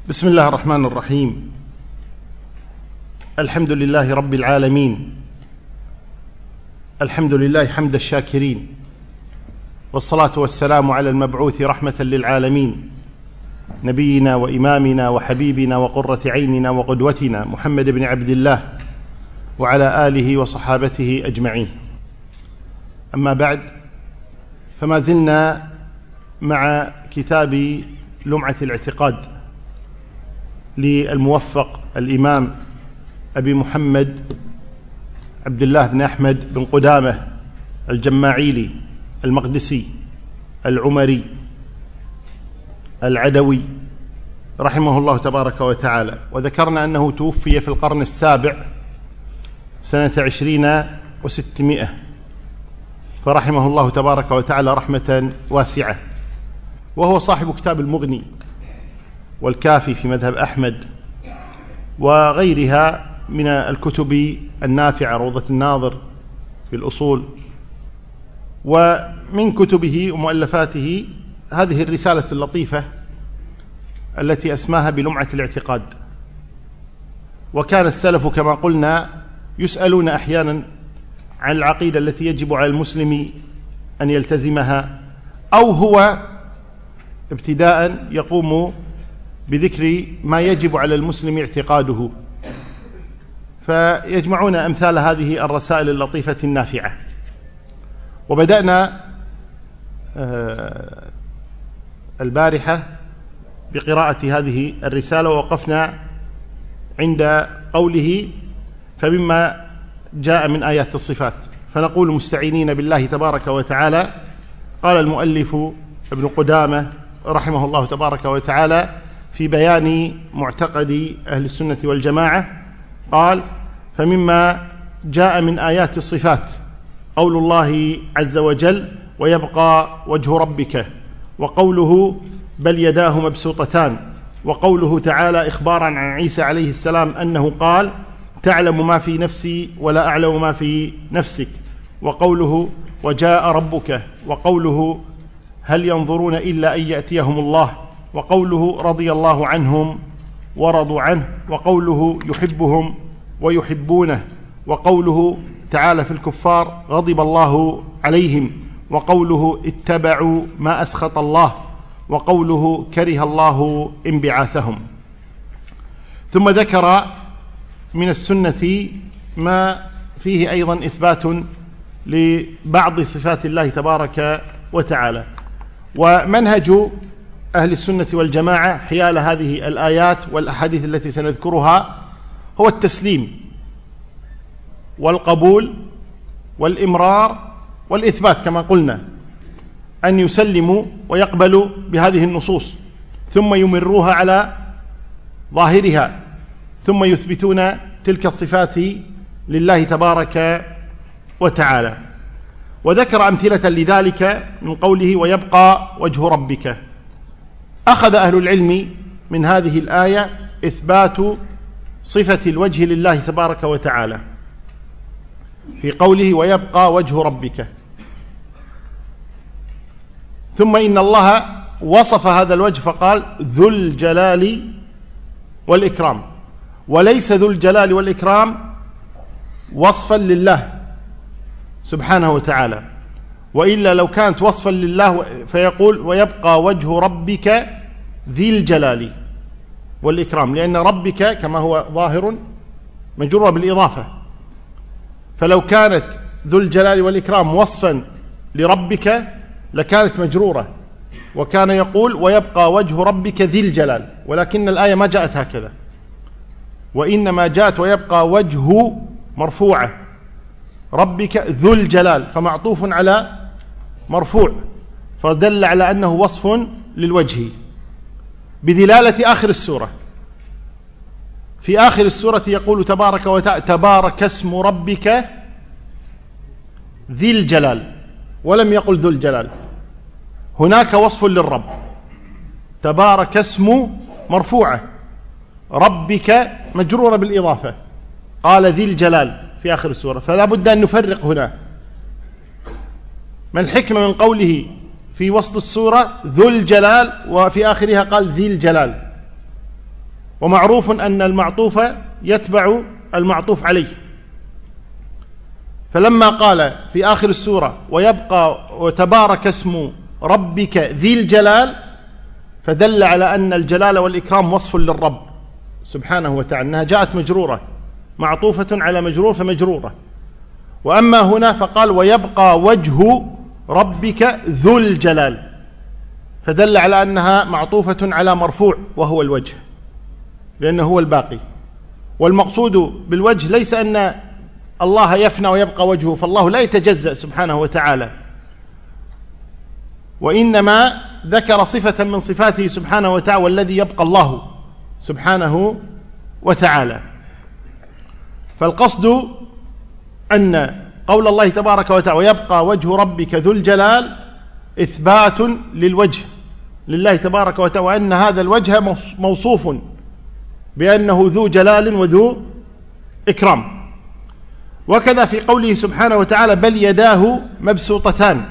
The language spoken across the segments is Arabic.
بسم الله الرحمن الرحيم. الحمد لله رب العالمين، الحمد لله حمد الشاكرين، والصلاة والسلام على المبعوث رحمة للعالمين، نبينا وإمامنا وحبيبنا وقرة عيننا وقدوتنا محمد بن عبد الله وعلى آله وصحابته أجمعين. أما بعد، فما زلنا مع كتاب لمعة الاعتقاد للموفق الإمام أبي محمد عبد الله بن أحمد بن قدامة الجماعيلي المقدسي العمري العدوي رحمه الله تبارك وتعالى. وذكرنا أنه توفي في القرن السابع سنة 20 و600، فرحمه الله تبارك وتعالى رحمة واسعة. وهو صاحب كتاب المغني والكافي في مذهب أحمد وغيرها من الكتب النافعة، روضة الناظر في الأصول. ومن كتبه ومؤلفاته هذه الرسالة اللطيفة التي أسماها بلمعة الاعتقاد. وكان السلف كما قلنا يسألون أحيانا عن العقيدة التي يجب على المسلم أن يلتزمها، أو هو ابتداء يقوم بذكر ما يجب على المسلم اعتقاده، فيجمعون أمثال هذه الرسائل اللطيفة النافعة. وبدأنا البارحة بقراءة هذه الرسالة، ووقفنا عند قوله فمما جاء من آيات الصفات. فنقول مستعينين بالله تبارك وتعالى، قال المؤلف ابن قدامة رحمه الله تبارك وتعالى في بيان معتقد أهل السنة والجماعة، قال فمما جاء من آيات الصفات قول الله عز وجل ويبقى وجه ربك، وقوله بل يداه مبسوطتان، وقوله تعالى إخبارا عن عيسى عليه السلام أنه قال تعلم ما في نفسي ولا أعلم ما في نفسك، وقوله وجاء ربك، وقوله هل ينظرون إلا أن يأتيهم الله، وقوله رضي الله عنهم ورضوا عنه، وقوله يحبهم ويحبونه، وقوله تعالى في الكفار غضب الله عليهم، وقوله اتبعوا ما أسخط الله، وقوله كره الله انبعاثهم. ثم ذكر من السنة ما فيه أيضا إثبات لبعض صفات الله تبارك وتعالى. ومنهج أهل السنة والجماعة حيال هذه الآيات والأحاديث التي سنذكرها هو التسليم والقبول والإمرار والإثبات، كما قلنا أن يسلموا ويقبلوا بهذه النصوص ثم يمروها على ظاهرها، ثم يثبتون تلك الصفات لله تبارك وتعالى. وذكر أمثلة لذلك من قوله ويبقى وجه ربك. أخذ أهل العلم من هذه الآية إثبات صفة الوجه لله تبارك وتعالى في قوله ويبقى وجه ربك، ثم إن الله وصف هذا الوجه فقال ذو الجلال والإكرام، وليس ذو الجلال والإكرام وصفا لله سبحانه وتعالى، وإلا لو كانت وصفا لله فيقول ويبقى وجه ربك ذي الجلال والإكرام، لأن ربك كما هو ظاهر مجرورة بالإضافة، فلو كانت ذو الجلال والإكرام وصفا لربك لكانت مجرورة، وكان يقول ويبقى وجه ربك ذي الجلال، ولكن الآية ما جاءت هكذا، وإنما جاءت ويبقى وجه مرفوعة ربك ذو الجلال، فمعطوف على مرفوع، فدل على أنه وصف للوجه بدلالة آخر السورة. في آخر السورة يقول تبارك وتعالى تبارك اسم ربك ذي الجلال، ولم يقل ذو الجلال. هناك وصف للرب، تبارك اسم مرفوعة، ربك مجرورة بالإضافة، قال ذي الجلال في آخر السورة، فلا بد أن نفرق هنا. ما الحكمة من قوله في وسط السورة ذو الجلال وفي آخرها قال ذي الجلال؟ ومعروف أن المعطوف يتبع المعطوف عليه. فلما قال في آخر السورة ويبقى وتبارك اسم ربك ذي الجلال، فدل على أن الجلال والإكرام وصف للرب سبحانه وتعالى، أنها جاءت مجرورة، معطوفة على مجرور فمجرورة. وأما هنا فقال ويبقى وجه ربك ذو الجلال، فدل على أنها معطوفة على مرفوع وهو الوجه، لأنه هو الباقي. والمقصود بالوجه ليس أن الله يفنى ويبقى وجهه، فالله لا يتجزأ سبحانه وتعالى، وإنما ذكر صفة من صفاته سبحانه وتعالى، والذي يبقى الله سبحانه وتعالى. فالقصد أن قول الله تبارك وتعالى ويبقى وجه ربك ذو الجلال إثبات للوجه لله تبارك وتعالى، وأن هذا الوجه موصوف بأنه ذو جلال وذو إكرام. وكذا في قوله سبحانه وتعالى بل يداه مبسوطتان،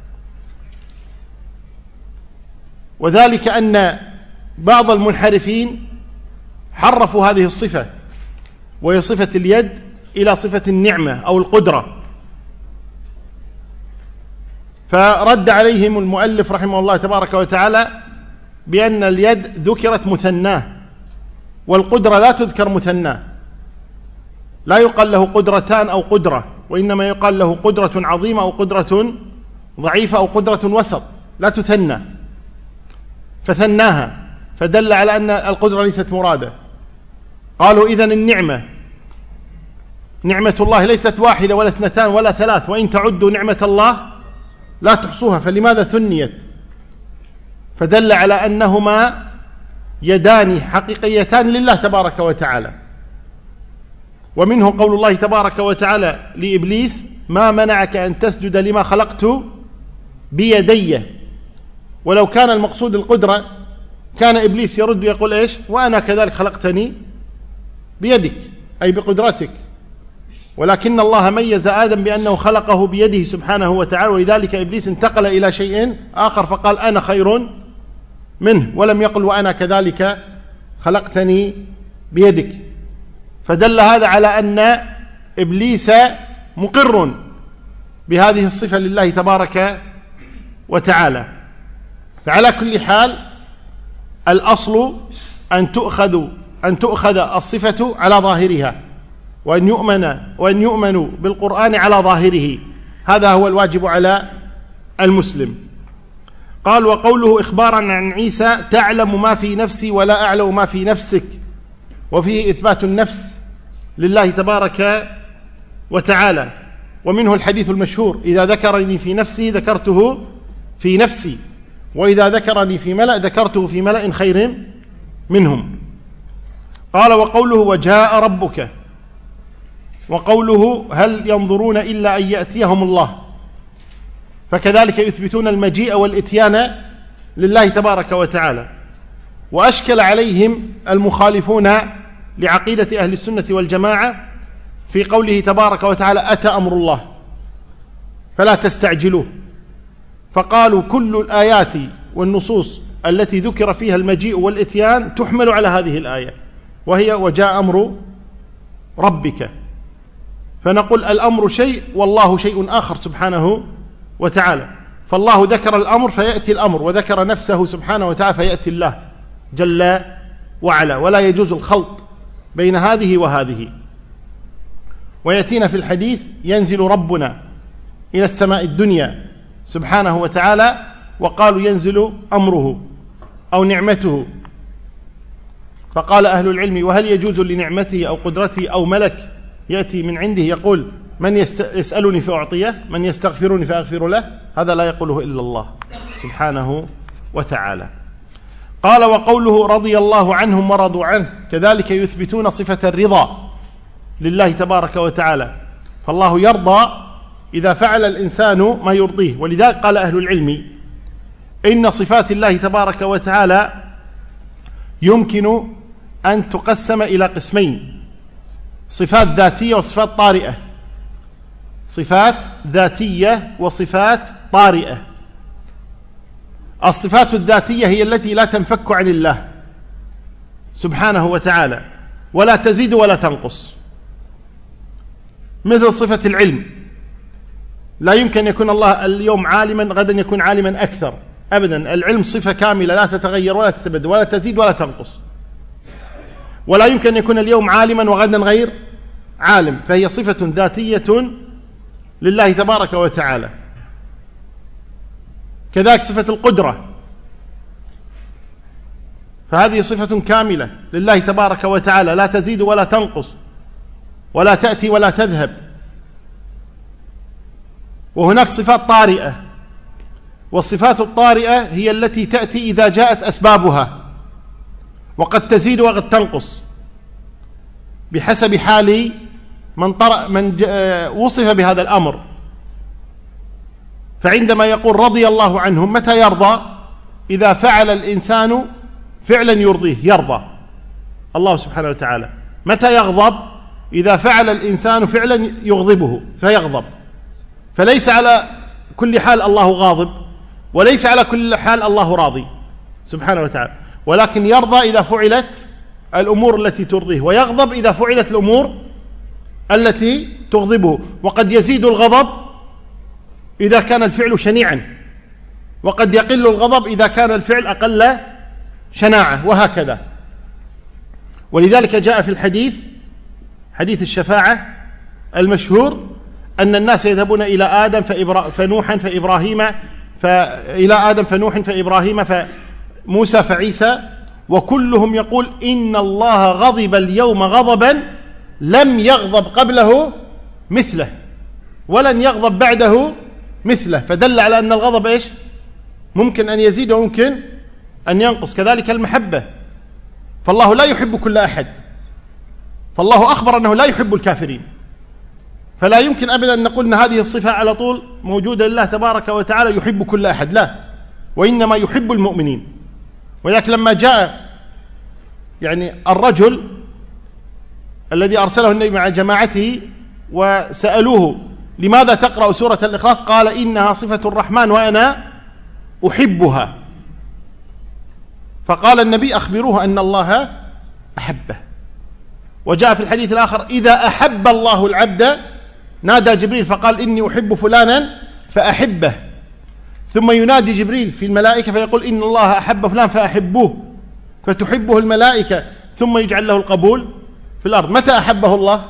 وذلك أن بعض المنحرفين حرفوا هذه الصفة، وهي صفة اليد، إلى صفة النعمة أو القدرة، فرد عليهم المؤلف رحمه الله تبارك وتعالى بأن اليد ذكرت مثناه، والقدرة لا تذكر مثناه، لا يقال له قدرتان أو قدرة، وإنما يقال له قدرة عظيمة أو قدرة ضعيفة أو قدرة وسط، لا تثنى، فثناها فدل على أن القدرة ليست مرادة. قالوا إذن النعمة، نعمة الله ليست واحدة ولا اثنتان ولا ثلاث، وإن تعدوا نعمة الله لا تحصوها، فلماذا ثنيت؟ فدل على أنهما يدان حقيقيتان لله تبارك وتعالى. ومنه قول الله تبارك وتعالى لإبليس ما منعك أن تسجد لما خلقت بيدي. ولو كان المقصود القدرة كان إبليس يرد ويقول إيش؟ وأنا كذلك خلقتني بيدك، أي بقدرتك، ولكن الله ميز آدم بأنه خلقه بيده سبحانه وتعالى، ولذلك إبليس انتقل إلى شيء آخر فقال أنا خير منه، ولم يقل وأنا كذلك خلقتني بيدك. فدل هذا على أن إبليس مقر بهذه الصفة لله تبارك وتعالى. فعلى كل حال الأصل أن تؤخذ الصفة على ظاهرها، وأن يؤمن بالقرآن على ظاهره، هذا هو الواجب على المسلم. قال وقوله إخبارا عن عيسى تعلم ما في نفسي ولا أعلم ما في نفسك، وفيه إثبات النفس لله تبارك وتعالى. ومنه الحديث المشهور إذا ذكرني في نفسي ذكرته في نفسي، وإذا ذكرني في ملأ ذكرته في ملأ خير منهم. قال وقوله وجاء ربك، وقوله هل ينظرون إلا أن يأتيهم الله، فكذلك يثبتون المجيء والإتيان لله تبارك وتعالى. وأشكل عليهم المخالفون لعقيدة أهل السنة والجماعة في قوله تبارك وتعالى أتى أمر الله فلا تستعجلوه، فقالوا كل الآيات والنصوص التي ذكر فيها المجيء والإتيان تحمل على هذه الآية، وهي وجاء أمر ربك. فنقول الأمر شيء والله شيء آخر سبحانه وتعالى، فالله ذكر الأمر فيأتي الأمر، وذكر نفسه سبحانه وتعالى فيأتي الله جل وعلا، ولا يجوز الخلط بين هذه وهذه. ويأتينا في الحديث ينزل ربنا إلى السماء الدنيا سبحانه وتعالى، وقالوا ينزل أمره أو نعمته، فقال أهل العلم وهل يجوز لنعمته أو قدرته أو ملك يأتي من عنده يقول من يسألني فأعطيه، من يستغفرني فأغفر له؟ هذا لا يقوله إلا الله سبحانه وتعالى. قال وقوله رضي الله عنهم ورضوا عنه، كذلك يثبتون صفة الرضا لله تبارك وتعالى، فالله يرضى إذا فعل الإنسان ما يرضيه. ولذلك قال أهل العلم إن صفات الله تبارك وتعالى يمكن أن تقسم إلى قسمين: صفات ذاتية وصفات طارئة. صفات ذاتية وصفات طارئة. الصفات الذاتية هي التي لا تنفك عن الله، سبحانه وتعالى ولا تزيد ولا تنقص، مثل صفة العلم، لا يمكن أن يكون الله اليوم عالما غدا يكون عالما أكثر أبدا. العلم صفة كاملة لا تتغير ولا تتبدل ولا تزيد ولا تنقص، ولا يمكن أن يكون اليوم عالما وغدا غير عالم، فهي صفة ذاتية لله تبارك وتعالى. كذلك صفة القدرة، فهذه صفة كاملة لله تبارك وتعالى لا تزيد ولا تنقص ولا تأتي ولا تذهب. وهناك صفات طارئة، والصفات الطارئة هي التي تأتي إذا جاءت أسبابها، وقد تزيد وقد تنقص بحسب حال من وصف بهذا الأمر. فعندما يقول رضي الله عنهم، متى يرضى؟ إذا فعل الإنسان فعلا يرضيه، يرضى الله سبحانه وتعالى. متى يغضب؟ إذا فعل الإنسان فعلا يغضبه فيغضب. فليس على كل حال الله غاضب، وليس على كل حال الله راضي سبحانه وتعالى، ولكن يرضى إذا فعلت الأمور التي ترضيه، ويغضب إذا فعلت الأمور التي تغضبه. وقد يزيد الغضب إذا كان الفعل شنيعا، وقد يقل الغضب إذا كان الفعل أقل شناعة، وهكذا. ولذلك جاء في الحديث، حديث الشفاعة المشهور، أن الناس يذهبون إلى آدم فنوحا فإبراهيم، إلى آدم فنوح فإبراهيم فموسى فعيسى، وكلهم يقول إن الله غضب اليوم غضبا لم يغضب قبله مثله ولن يغضب بعده مثله. فدل على أن الغضب إيش؟ ممكن أن يزيد وممكن أن ينقص. كذلك المحبة، فالله لا يحب كل أحد، فالله أخبر أنه لا يحب الكافرين، فلا يمكن أبدا أن نقول أن هذه الصفة على طول موجودة لله تبارك وتعالى يحب كل أحد، لا، وإنما يحب المؤمنين. ولذلك لما جاء يعني الرجل الذي أرسله النبي مع جماعته وسألوه لماذا تقرأ سورة الإخلاص؟ قال إنها صفة الرحمن وأنا أحبها. فقال النبي أخبروه أن الله أحبه. وجاء في الحديث الآخر إذا أحب الله العبد نادى جبريل فقال إني أحب فلانا فأحبه، ثم ينادي جبريل في الملائكة فيقول إن الله أحب فلان فأحبوه، فتحبه الملائكة ثم يجعل له القبول في الأرض. متى أحبه الله؟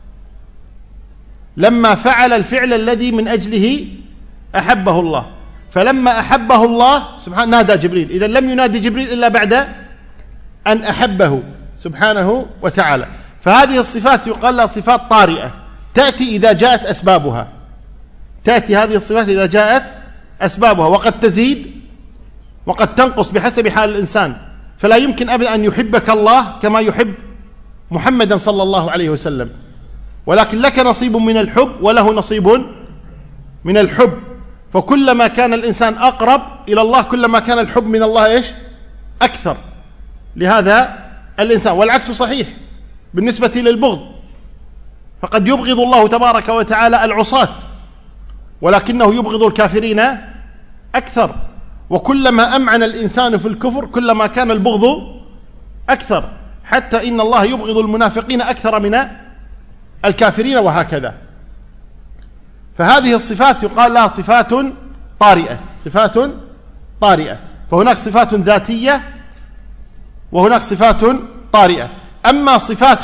لما فعل الفعل الذي من أجله أحبه الله. فلما أحبه الله سبحانه نادى جبريل، إذن لم ينادي جبريل إلا بعد أن أحبه سبحانه وتعالى. فهذه الصفات يقال لها صفات طارئة، تأتي إذا جاءت أسبابها، تأتي هذه الصفات إذا جاءت أسبابها، وقد تزيد وقد تنقص بحسب حال الإنسان. فلا يمكن أبدا أن يحبك الله كما يحب محمدا صلى الله عليه وسلم، ولكن لك نصيب من الحب وله نصيب من الحب. فكلما كان الإنسان أقرب إلى الله كلما كان الحب من الله إيش؟ أكثر لهذا الإنسان. والعكس صحيح بالنسبة للبغض، فقد يبغض الله تبارك وتعالى العصاة ولكنه يبغض الكافرين أكثر. وكلما أمعن الإنسان في الكفر كلما كان البغض أكثر، حتى إن الله يبغض المنافقين أكثر من الكافرين، وهكذا. فهذه الصفات يقال لها صفات طارئة، صفات طارئة. فهناك صفات ذاتية وهناك صفات طارئة. أما صفات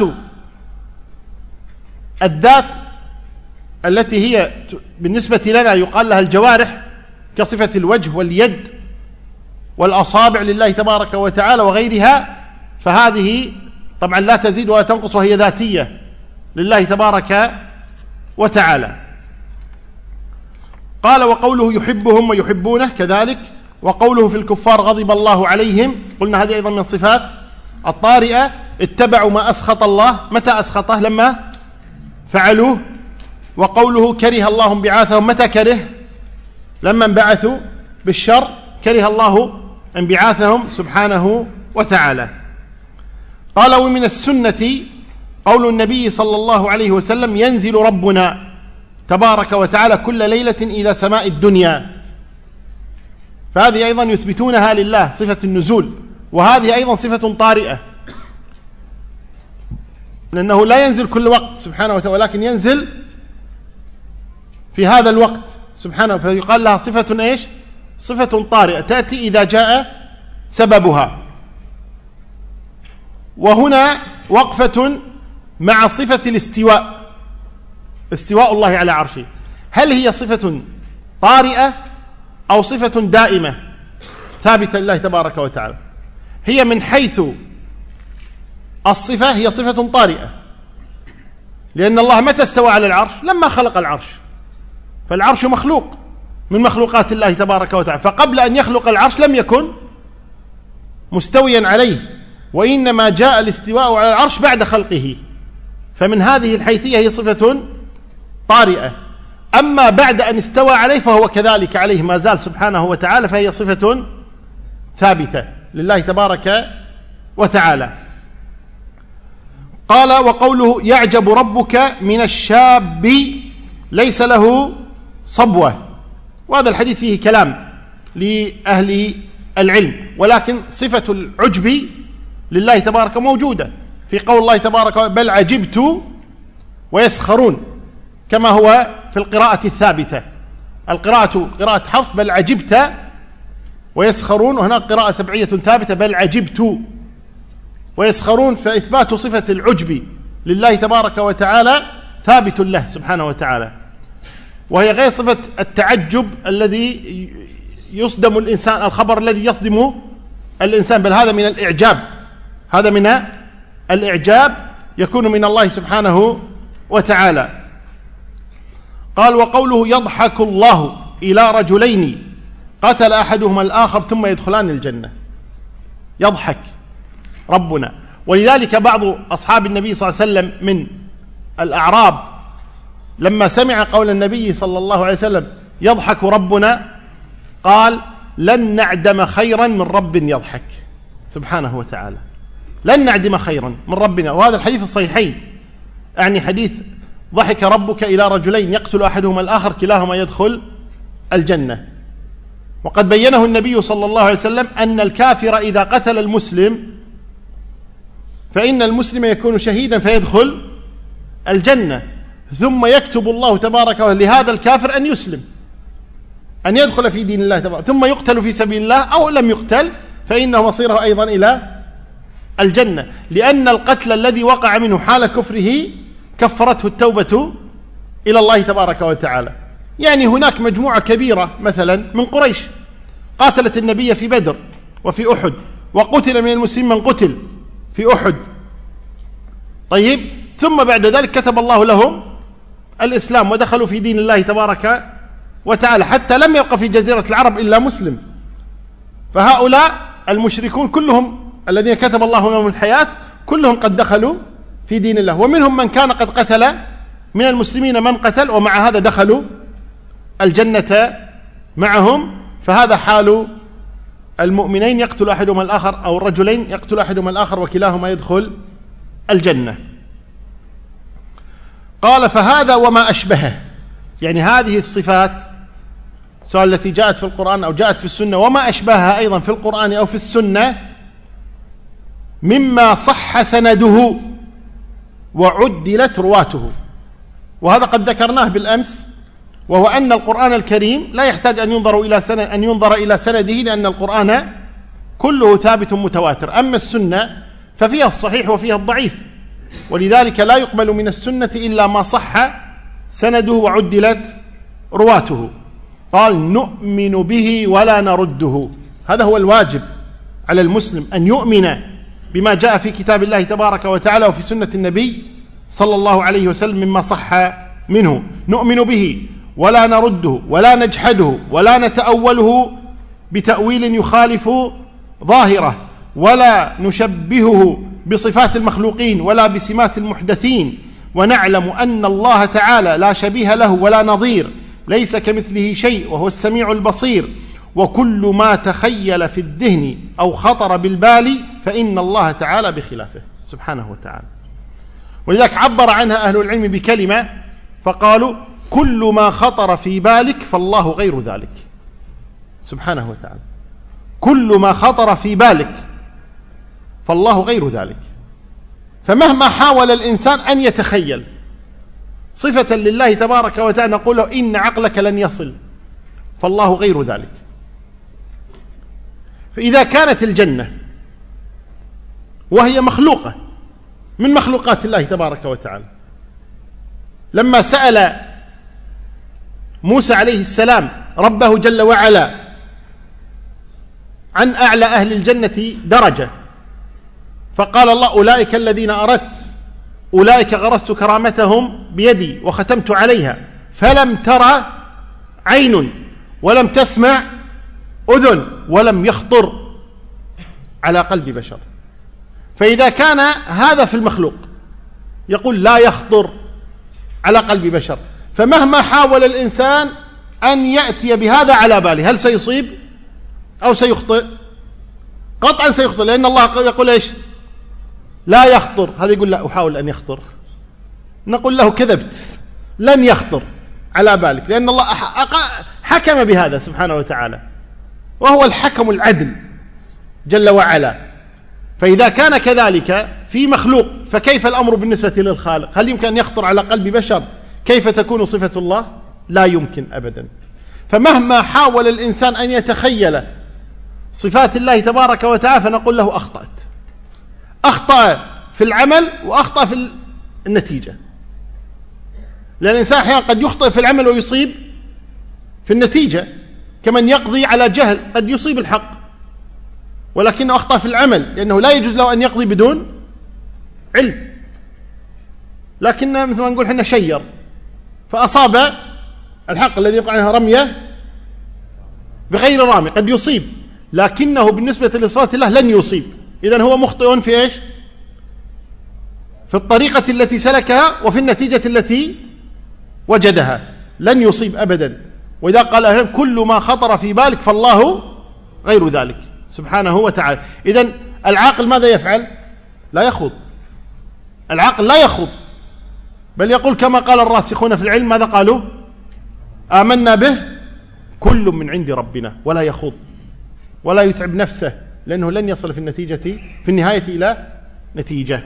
الذات التي هي بالنسبة لنا يقال لها الجوارح، كصفة الوجه واليد والأصابع لله تبارك وتعالى وغيرها، فهذه طبعا لا تزيد ولا تنقص وهي ذاتية لله تبارك وتعالى. قال وقوله يحبهم ويحبونه كذلك، وقوله في الكفار غضب الله عليهم، قلنا هذه أيضا من صفات الطارئة. اتبعوا ما أسخط الله، متى أسخطه؟ لما فعلوه. وقوله كره الله انبعاثهم، متى كره؟ لما انبعثوا بالشر كره الله انبعاثهم سبحانه وتعالى. قال ومن السنة قول النبي صلى الله عليه وسلم ينزل ربنا تبارك وتعالى كل ليلة إلى سماء الدنيا، فهذه أيضا يثبتونها لله صفة النزول، وهذه أيضا صفة طارئة لأنه لا ينزل كل وقت سبحانه وتعالى، ولكن ينزل في هذا الوقت سبحانه، فيقال لها صفة إيش؟ صفة طارئة تأتي إذا جاء سببها. وهنا وقفة مع صفة الاستواء، استواء الله على عرشه، هل هي صفة طارئة أو صفة دائمة ثابتة لله تبارك وتعالى؟ هي من حيث الصفة هي صفة طارئة، لأن الله متى استوى على العرش؟ لما خلق العرش، فالعرش مخلوق من مخلوقات الله تبارك وتعالى، فقبل أن يخلق العرش لم يكن مستويا عليه، وإنما جاء الاستواء على العرش بعد خلقه، فمن هذه الحيثية هي صفة طارئة. أما بعد أن استوى عليه فهو كذلك عليه ما زال سبحانه وتعالى، فهي صفة ثابتة لله تبارك وتعالى. قال: وقوله يعجب ربك من الشاب ليس له صبوة، وهذا الحديث فيه كلام لأهل العلم، ولكن صفة العجب لله تبارك موجودة في قول الله تبارك: بل عجبت ويسخرون، كما هو في القراءة الثابتة. القراءة قراءة حفص بل عجبت ويسخرون، وهناك قراءة سبعية ثابتة بل عجبت ويسخرون، فإثبات صفة العجب لله تبارك وتعالى ثابت له سبحانه وتعالى، وهي غير صفة التعجب الذي يصدم الإنسان، الخبر الذي يصدم الإنسان، بل هذا من الإعجاب، هذا من الإعجاب يكون من الله سبحانه وتعالى. قال: وقوله يضحك الله إلى رجلين قتل أحدهما الآخر ثم يدخلان الجنة، يضحك ربنا. ولذلك بعض أصحاب النبي صلى الله عليه وسلم من الأعراب لما سمع قول النبي صلى الله عليه وسلم يضحك ربنا قال: لن نعدم خيرا من رب يضحك سبحانه وتعالى، لن نعدم خيرا من ربنا. وهذا الحديث الصحيحين، يعني حديث ضحك ربك إلى رجلين يقتل أحدهما الآخر كلاهما يدخل الجنة. وقد بينه النبي صلى الله عليه وسلم أن الكافر إذا قتل المسلم فإن المسلم يكون شهيدا فيدخل الجنة، ثم يكتب الله تبارك وتعالى لهذا الكافر أن يسلم، أن يدخل في دين الله تبارك، ثم يقتل في سبيل الله، أو لم يقتل فإنه مصيره أيضا إلى الجنة، لأن القتل الذي وقع منه حال كفره كفرته التوبة إلى الله تبارك وتعالى. يعني هناك مجموعة كبيرة مثلا من قريش قاتلت النبي في بدر وفي أحد، وقتل من المسلمين من قتل في أحد، طيب، ثم بعد ذلك كتب الله لهم الإسلام ودخلوا في دين الله تبارك وتعالى، حتى لم يبقى في جزيرة العرب إلا مسلم. فهؤلاء المشركون كلهم الذين كتب الله لهم الحياة كلهم قد دخلوا في دين الله، ومنهم من كان قد قتل من المسلمين من قتل، ومع هذا دخلوا الجنة معهم. فهذا حال المؤمنين يقتل أحدهما الآخر، أو الرجلين يقتل أحدهما الآخر وكلاهما يدخل الجنة. قال: فهذا وما أشبهه، يعني هذه الصفات سواء التي جاءت في القرآن أو جاءت في السنة وما أشبهها أيضا في القرآن أو في السنة مما صح سنده وعدلت رواته. وهذا قد ذكرناه بالأمس، وهو أن القرآن الكريم لا يحتاج أن ينظر إلى سنده، لأن القرآن كله ثابت متواتر. أما السنة ففيها الصحيح وفيها الضعيف، ولذلك لا يقبل من السنة إلا ما صح سنده وعدلت رواته. قال: نؤمن به ولا نرده، هذا هو الواجب على المسلم، أن يؤمن بما جاء في كتاب الله تبارك وتعالى وفي سنة النبي صلى الله عليه وسلم مما صح منه. نؤمن به ولا نرده ولا نجحده ولا نتأوله بتأويل يخالف ظاهره، ولا نشبهه بصفات المخلوقين ولا بسمات المحدثين، ونعلم أن الله تعالى لا شبيه له ولا نظير، ليس كمثله شيء وهو السميع البصير، وكل ما تخيل في الذهن أو خطر بالبال فإن الله تعالى بخلافه سبحانه وتعالى. ولذلك عبر عنها أهل العلم بكلمة فقالوا: كل ما خطر في بالك فالله غير ذلك سبحانه وتعالى. كل ما خطر في بالك فالله غير ذلك. فمهما حاول الإنسان أن يتخيل صفة لله تبارك وتعالى نقول له إن عقلك لن يصل، فالله غير ذلك. فإذا كانت الجنة وهي مخلوقة من مخلوقات الله تبارك وتعالى، لما سأل موسى عليه السلام ربه جل وعلا عن أعلى أهل الجنة درجة، فقال الله أولئك الذين أردت، أولئك غرست كرامتهم بيدي وختمت عليها فلم ترى عين ولم تسمع أذن ولم يخطر على قلب بشر. فإذا كان هذا في المخلوق يقول لا يخطر على قلب بشر، فمهما حاول الإنسان أن يأتي بهذا على باله هل سيصيب أو سيخطئ؟ قطعا سيخطئ، لأن الله يقول إيش؟ لا يخطر. هذا يقول لا أحاول أن يخطر، نقول له كذبت، لن يخطر على بالك، لأن الله حكم بهذا سبحانه وتعالى، وهو الحكم العدل جل وعلا. فإذا كان كذلك في مخلوق فكيف الأمر بالنسبة للخالق؟ هل يمكن أن يخطر على قلب بشر كيف تكون صفة الله؟ لا يمكن أبدا. فمهما حاول الإنسان أن يتخيل صفات الله تبارك وتعالى فنقول له أخطأ في العمل وأخطأ في النتيجة، لأن الإنسان أحيانا قد يخطئ في العمل ويصيب في النتيجة، كمن يقضي على جهل قد يصيب الحق ولكنه أخطأ في العمل، لأنه لا يجوز له أن يقضي بدون علم، لكن مثل ما نقول حنا شير فأصاب الحق الذي يقع عنها رمية بغير رامي، قد يصيب لكنه بالنسبة لصفات الله لن يصيب. إذن هو مخطئ في إيش؟ في الطريقة التي سلكها وفي النتيجة التي وجدها، لن يصيب أبدا. وإذا قال أهل كل ما خطر في بالك فالله غير ذلك سبحانه وتعالى. إذن العاقل ماذا يفعل؟ لا يخوض، العاقل لا يخوض، بل يقول كما قال الراسخون في العلم، ماذا قالوا؟ آمنا به كل من عند ربنا، ولا يخوض ولا يتعب نفسه، لأنه لن يصل في النهاية إلى نتيجة.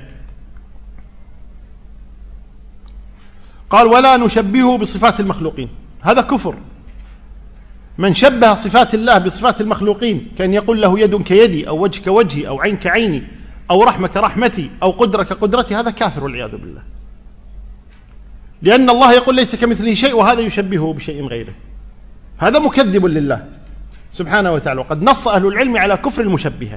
قال ولا نشبهه بصفات المخلوقين، هذا كفر. من شبه صفات الله بصفات المخلوقين كان يقول له يد كيدي أو وجه كوجهي أو عين كعيني أو رحمة كرحمتي أو قدرة كقدرتي، هذا كافر والعياذ بالله، لأن الله يقول ليس كمثله شيء وهذا يشبهه بشيء غيره، هذا مكذب لله سبحانه وتعالى. وقد نص أهل العلم على كفر المشبهة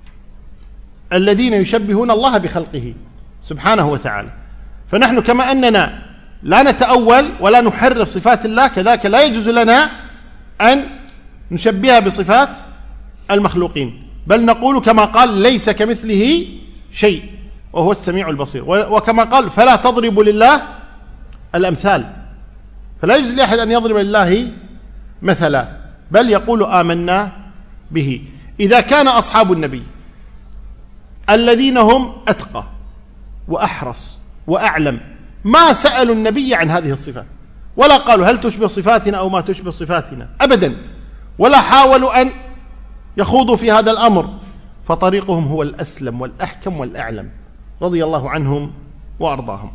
الذين يشبهون الله بخلقه سبحانه وتعالى. فنحن كما أننا لا نتأول ولا نحرف صفات الله، كذلك لا يجوز لنا أن نشبهها بصفات المخلوقين، بل نقول كما قال ليس كمثله شيء وهو السميع البصير. وكما قال فلا تضربوا لله الأمثال، فلا يجوز لأحد أن يضرب لله مثلا، بل يقول آمنا به. إذا كان أصحاب النبي الذين هم أتقى وأحرص وأعلم ما سألوا النبي عن هذه الصفات، ولا قالوا هل تشبه صفاتنا أو ما تشبه صفاتنا أبدا، ولا حاولوا أن يخوضوا في هذا الأمر، فطريقهم هو الأسلم والأحكم والأعلم رضي الله عنهم وأرضاهم.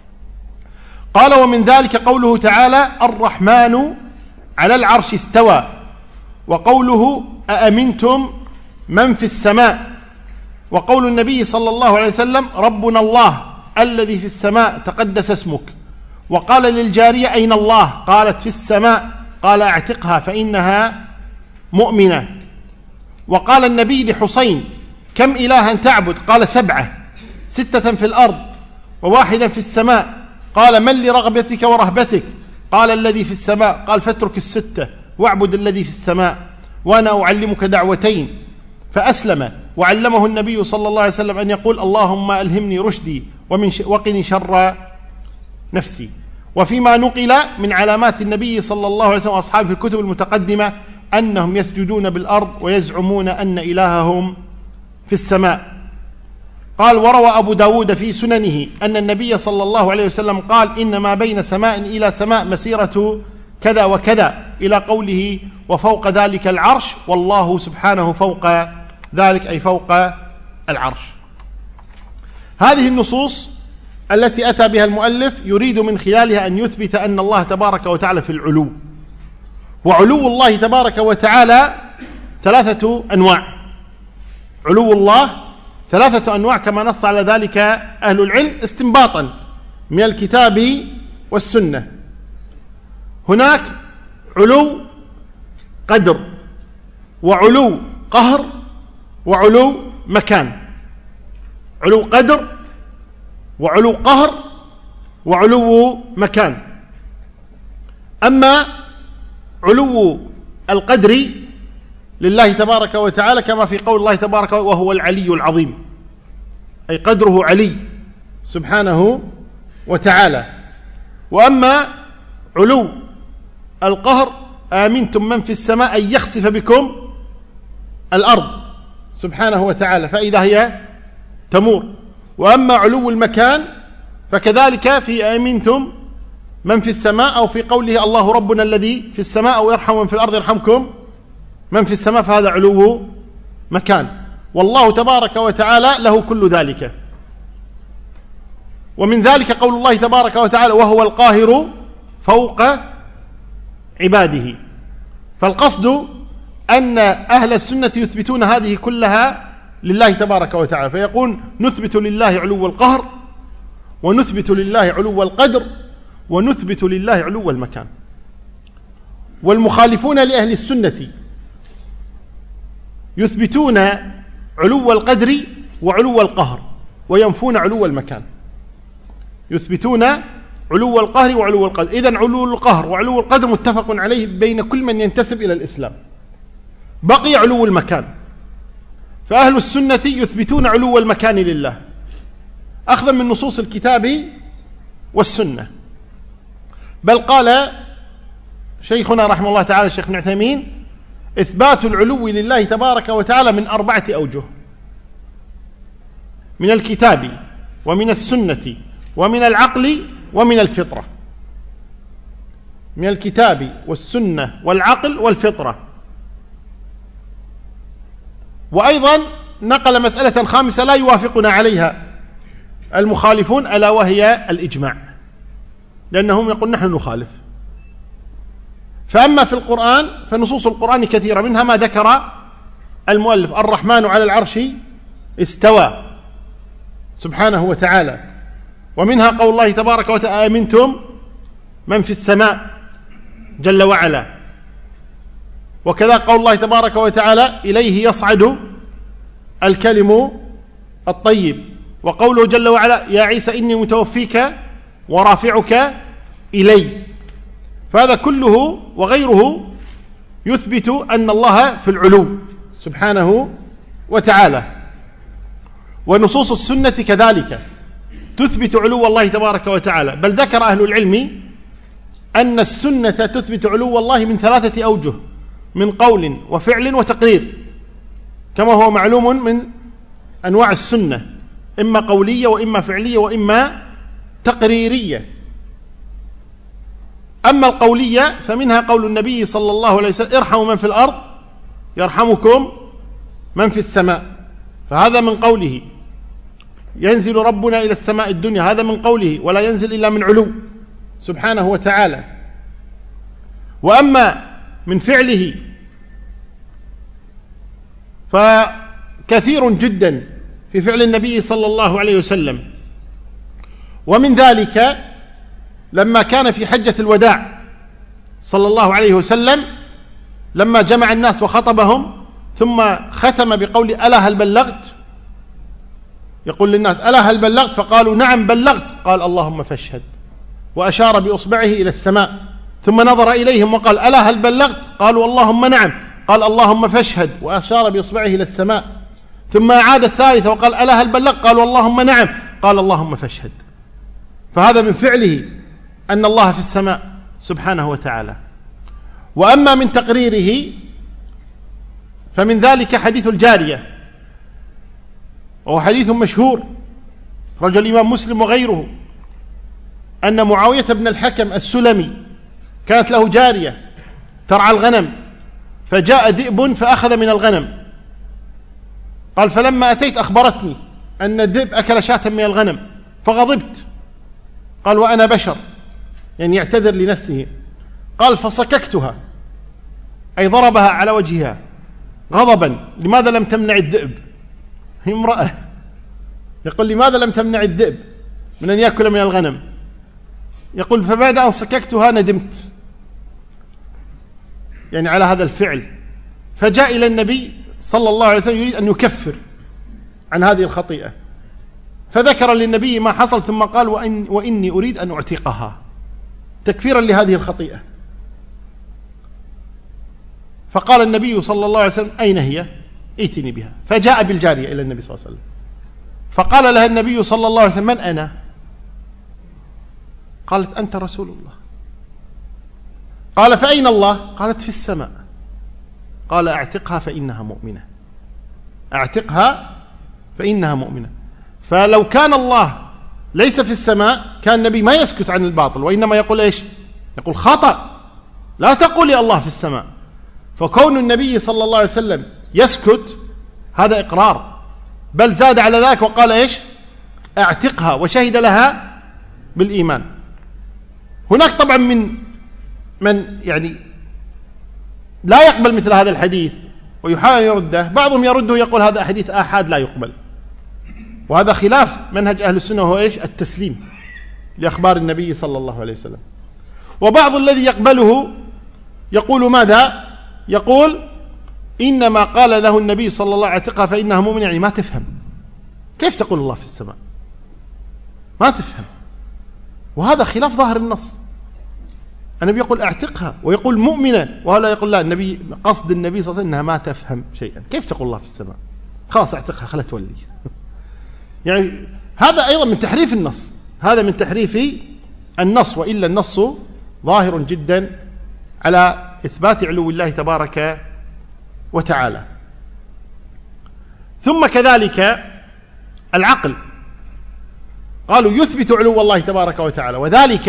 قال ومن ذلك قوله تعالى الرحمن على العرش استوى، وقوله أأمنتم من في السماء، وقول النبي صلى الله عليه وسلم ربنا الله الذي في السماء تقدس اسمك، وقال للجارية أين الله؟ قالت في السماء، قال اعتقها فإنها مؤمنة. وقال النبي لحسين كم إلها تعبد؟ قال 7، 6 في الأرض وواحدا في السماء. قال من لرغبتك ورهبتك؟ قال الذي في السماء. قال فاترك 6 واعبد الذي في السماء، وأنا أعلمك دعوتين. فأسلم، وعلمه النبي صلى الله عليه وسلم أن يقول اللهم ألهمني رشدي وقني شر نفسي. وفيما نقل من علامات النبي صلى الله عليه وسلم وأصحابه في الكتب المتقدمة أنهم يسجدون بالأرض ويزعمون أن إلههم في السماء. قال وروى أبو داود في سننه أن النبي صلى الله عليه وسلم قال إن ما بين سماء إلى سماء مسيرة كذا وكذا، إلى قوله وفوق ذلك العرش، والله سبحانه فوق ذلك أي فوق العرش. هذه النصوص التي أتى بها المؤلف يريد من خلالها أن يثبت أن الله تبارك وتعالى في العلو، وعلو الله تبارك وتعالى 3 أنواع. علو الله 3 أنواع كما نص على ذلك أهل العلم استنباطا من الكتاب والسنة. هناك علو قدر، وعلو قهر، وعلو مكان. علو قدر، وعلو قهر، وعلو مكان. أما علو القدر لله تبارك وتعالى كما في قول الله تبارك وهو العلي العظيم، أي قدره علي سبحانه وتعالى. وأما علو القهر آمنتم من في السماء أن يخسف بكم الأرض سبحانه وتعالى فإذا هي تمور. وأما علو المكان فكذلك في آمنتم من في السماء، أو في قوله الله ربنا الذي في السماء، أو يرحم من في الأرض يرحمكم من في السماء، فهذا علو مكان. والله تبارك وتعالى له كل ذلك. ومن ذلك قول الله تبارك وتعالى وهو القاهر فوق عباده. فالقصد أن أهل السنة يثبتون هذه كلها لله تبارك وتعالى، فيقول نثبت لله علو القهر، ونثبت لله علو القدر، ونثبت لله علو المكان. والمخالفون لأهل السنة يثبتون علو القدر وعلو القهر، وينفون علو المكان. يثبتون علو القهر وعلو القدر. إذن علو القهر وعلو القدر متفق عليه بين كل من ينتسب إلى الإسلام. بقي علو المكان، فأهل السنة يثبتون علو المكان لله أخذا من نصوص الكتاب والسنة. بل قال شيخنا رحمه الله تعالى الشيخ ابن عثيمين إثبات العلو لله تبارك وتعالى من 4 أوجه: من الكتاب، ومن السنة، ومن العقل، ومن الفطرة. من الكتاب والسنة والعقل والفطرة. وأيضا نقل مسألة خامسة لا يوافقنا عليها المخالفون، ألا وهي الإجماع، لأنهم يقول نحن نخالف. فأما في القرآن فنصوص القرآن كثيرة، منها ما ذكر المؤلف: الرحمن على العرش استوى سبحانه وتعالى. ومنها قول الله تبارك وتعالى آمنتم من في السماء جل وعلا. وكذا قول الله تبارك وتعالى إليه يصعد الكلم الطيب. وقوله جل وعلا يا عيسى إني متوفيك ورافعك إلي. فهذا كله وغيره يثبت أن الله في العلو سبحانه وتعالى. ونصوص السنة كذلك تثبت علو الله تبارك وتعالى. بل ذكر أهل العلم أن السنة تثبت علو الله من 3 أوجه: من قول وفعل وتقرير، كما هو معلوم من أنواع السنة، إما قولية وإما فعلية وإما تقريرية. أما القولية فمنها قول النبي صلى الله عليه وسلم ارحموا من في الأرض يرحمكم من في السماء، فهذا من قوله. ينزل ربنا إلى السماء الدنيا، هذا من قوله، ولا ينزل إلا من علو سبحانه وتعالى. وأما من فعله فكثير جدا في فعل النبي صلى الله عليه وسلم. ومن ذلك لما كان في حجة الوداع صلى الله عليه وسلم، لما جمع الناس وخطبهم ثم ختم بقول ألا هل بلغت، يقول للناس ألا هل بلغت؟ فقالوا نعم بلغت. قال اللهم فاشهد، وأشار بإصبعه إلى السماء، ثم نظر إليهم وقال ألا هل بلغت؟ قالوا اللهم نعم. قال اللهم فاشهد، وأشار بإصبعه إلى السماء، ثم أعاد الثالثة وقال ألا هل بلغت؟ قالوا اللهم نعم. قال اللهم فاشهد. فهذا من فعله أن الله في السماء سبحانه وتعالى. وأما من تقريره فمن ذلك حديث الجارية، وهو حديث مشهور رجل الإمام مسلم وغيره، أن معاوية بن الحكم السلمي كانت له جارية ترعى الغنم، فجاء ذئب فأخذ من الغنم. قال فلما أتيت أخبرتني أن الذئب أكل شاة من الغنم فغضبت، قال وأنا بشر، يعني يعتذر لنفسه، قال فصككتها، أي ضربها على وجهها غضبا، لماذا لم تمنع الذئب؟ هي امرأة، يقول لماذا لم تمنع الذئب من أن يأكل من الغنم؟ يقول فبعد أن صككتها ندمت، يعني على هذا الفعل، فجاء إلى النبي صلى الله عليه وسلم يريد أن يكفر عن هذه الخطيئة، فذكر للنبي ما حصل، ثم قال وإني أريد أن أعتقها تكفيرا لهذه الخطيئة. فقال النبي صلى الله عليه وسلم أين هي؟ ائتني بها. فجاء بالجارية إلى النبي صلى الله عليه وسلم، فقال لها النبي صلى الله عليه وسلم من أنا؟ قالت أنت رسول الله. قال فأين الله؟ قالت في السماء. قال أعتقها فإنها مؤمنة، أعتقها فإنها مؤمنة. فلو كان الله ليس في السماء كان النبي ما يسكت عن الباطل، وإنما يقول إيش؟ يقول خطأ، لا تقولي الله في السماء. فكون النبي صلى الله عليه وسلم يسكت هذا إقرار، بل زاد على ذلك وقال إيش؟ أعتقها، وشهد لها بالإيمان. هناك طبعا من يعني لا يقبل مثل هذا الحديث ويحاول يرده، بعضهم يرده يقول هذا حديث آحاد لا يقبل، وهذا خلاف منهج أهل السنة، وهو إيش؟ التسليم لأخبار النبي صلى الله عليه وسلم. وبعض الذي يقبله يقول ماذا؟ يقول إنما قال له النبي صلى الله عليه وسلم اعتقها فإنها مؤمن، يعني ما تفهم كيف تقول الله في السماء، ما تفهم، وهذا خلاف ظاهر النص. النبي يقول اعتقها ويقول مؤمنة، وهذا يقول لا، النبي قصد النبي صلى الله عليه وسلم أنها ما تفهم شيئا، كيف تقول الله في السماء؟ خلاص اعتقها خلها تولي. يعني هذا أيضا من تحريف النص، هذا من تحريف النص، وإلا النص ظاهر جدا على إثبات علو الله تبارك وتعالى. ثم كذلك العقل، قالوا يثبت علو الله تبارك وتعالى، وذلك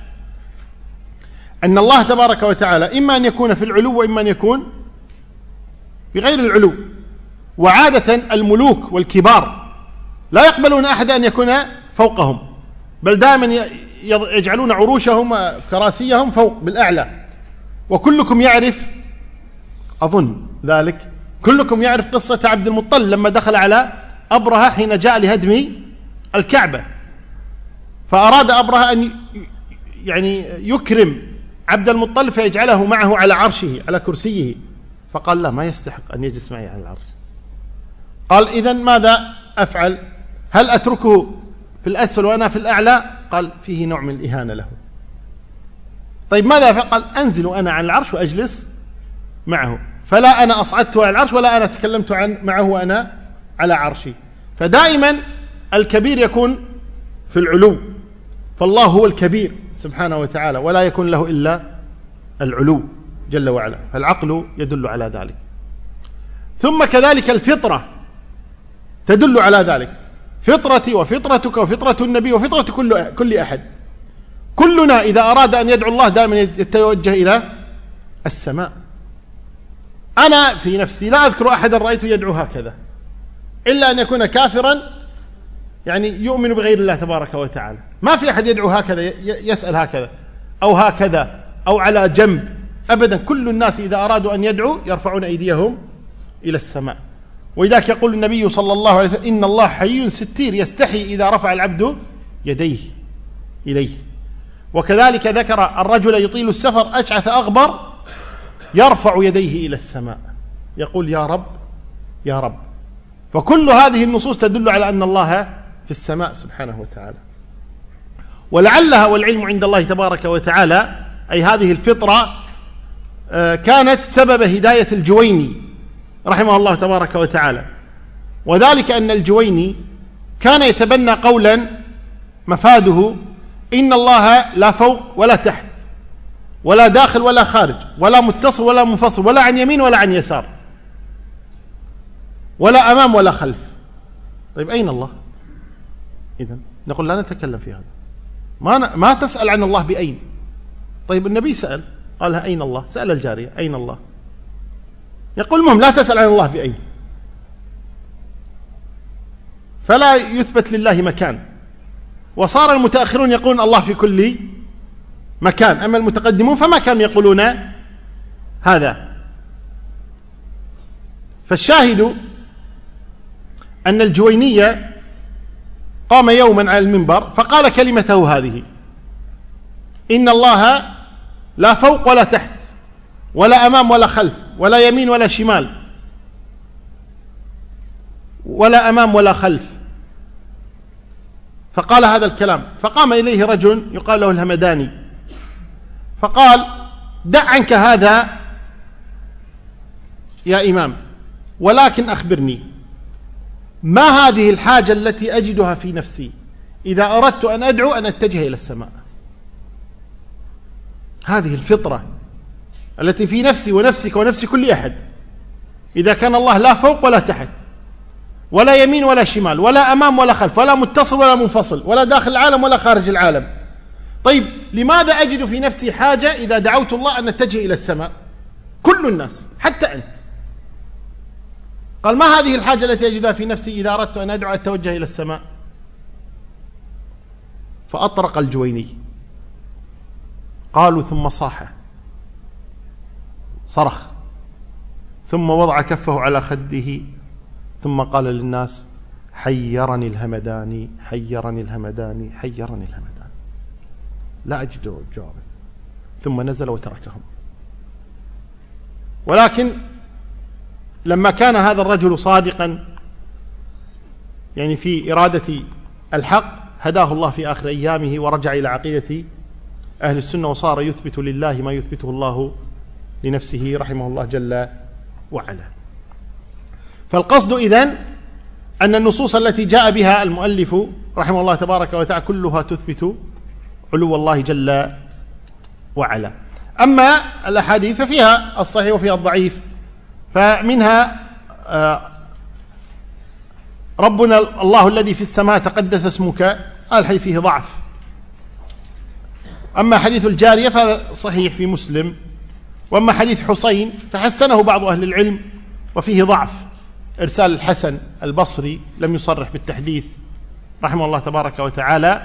أن الله تبارك وتعالى إما أن يكون في العلو وإما أن يكون بغير العلو. وعادة الملوك والكبار لا يقبلون أحد أن يكون فوقهم، بل دائما يجعلون عروشهم كراسيهم فوق بالأعلى. وكلكم يعرف، أظن ذلك، كلكم يعرف قصة عبد المطلب لما دخل على أبرهة حين جاء لهدم الكعبة، فأراد أبرهة أن يعني يكرم عبد المطلب فيجعله معه على عرشه على كرسيه، فقال لا، ما يستحق أن يجلس معي على العرش. قال إذن ماذا أفعل؟ هل أتركه في الأسفل وأنا في الأعلى؟ قال فيه نوع من الإهانة له. طيب ماذا أفعل؟ قال أنزل أنا عن العرش وأجلس معه، فلا أنا أصعدته على العرش ولا أنا تكلمت معه وأنا على عرشي. فدائما الكبير يكون في العلو، فالله هو الكبير سبحانه وتعالى، ولا يكون له إلا العلو جل وعلا، فالعقل يدل على ذلك. ثم كذلك الفطرة تدل على ذلك، فطرتي وفطرتك وفطرة النبي وفطرة كل أحد. كلنا إذا أراد أن يدعو الله دائما يتوجه إلى السماء. أنا في نفسي لا أذكر أحدا رأيته يدعو هكذا، إلا أن يكون كافرا يعني يؤمن بغير الله تبارك وتعالى. ما في أحد يدعو هكذا، يسأل هكذا أو هكذا أو على جنب، أبدا. كل الناس إذا أرادوا أن يدعوا يرفعون أيديهم إلى السماء. ولذلك يقول النبي صلى الله عليه وسلم إن الله حي ستير يستحي إذا رفع العبد يديه إليه. وكذلك ذكر الرجل يطيل السفر أشعث أغبر يرفع يديه إلى السماء يقول يا رب يا رب. فكل هذه النصوص تدل على أن الله في السماء سبحانه وتعالى. ولعلها والعلم عند الله تبارك وتعالى، أي هذه الفطرة كانت سبب هداية الجويني رحمه الله تبارك وتعالى. وذلك أن الجويني كان يتبنى قولا مفاده إن الله لا فوق ولا تحت ولا داخل ولا خارج ولا متصل ولا منفصل ولا عن يمين ولا عن يسار ولا أمام ولا خلف. طيب أين الله؟ إذن نقول لا نتكلم في هذا، ما تسأل عن الله بأين. طيب النبي سأل قال لها أين الله؟ سأل الجارية أين الله؟ يقول المهم لا تسأل عن الله بأين. فلا يثبت لله مكان، وصار المتأخرون يقولون الله في كل مكان، أما المتقدمون فما كانوا يقولون هذا. فالشاهد أن الجويني قام يوما على المنبر فقال كلمته هذه: إن الله لا فوق ولا تحت ولا أمام ولا خلف ولا يمين ولا شمال ولا أمام ولا خلف. فقال هذا الكلام، فقام إليه رجل يقال له الهمداني فقال: دع عنك هذا يا إمام، ولكن أخبرني ما هذه الحاجة التي أجدها في نفسي إذا أردت أن أدعو أن أتجه إلى السماء. هذه الفطرة التي في نفسي ونفسك ونفس كل أحد، إذا كان الله لا فوق ولا تحت ولا يمين ولا شمال ولا أمام ولا خلف ولا متصل ولا منفصل ولا داخل العالم ولا خارج العالم، طيب لماذا أجد في نفسي حاجة إذا دعوت الله أن أتجه إلى السماء؟ كل الناس حتى أنت. قال: ما هذه الحاجة التي أجدها في نفسي إذا أردت أن أدعو أتوجه إلى السماء؟ فأطرق الجويني. قالوا: ثم صاح، صرخ، ثم وضع كفه على خده، ثم قال للناس: حيرني الهمداني، حيرني الهمداني، حيرني الهمداني، لا أجد جوابا. ثم نزل وتركهم. ولكن لما كان هذا الرجل صادقا يعني في إرادة الحق، هداه الله في آخر أيامه ورجع إلى عقيدة أهل السنة، وصار يثبت لله ما يثبته الله لنفسه رحمه الله جل وعلا. فالقصد إذن أن النصوص التي جاء بها المؤلف رحمه الله تبارك وتعالى كلها تثبت علو الله جل وعلا. أما الأحاديث ففيها الصحيح وفيها الضعيف، فمنها ربنا الله الذي في السماء تقدس اسمك، الحديث فيه ضعف. أما حديث الجارية فهذا صحيح في مسلم، وأما حديث حسين فحسنه بعض أهل العلم وفيه ضعف، إرسال الحسن البصري لم يصرح بالتحديث رحمه الله تبارك وتعالى.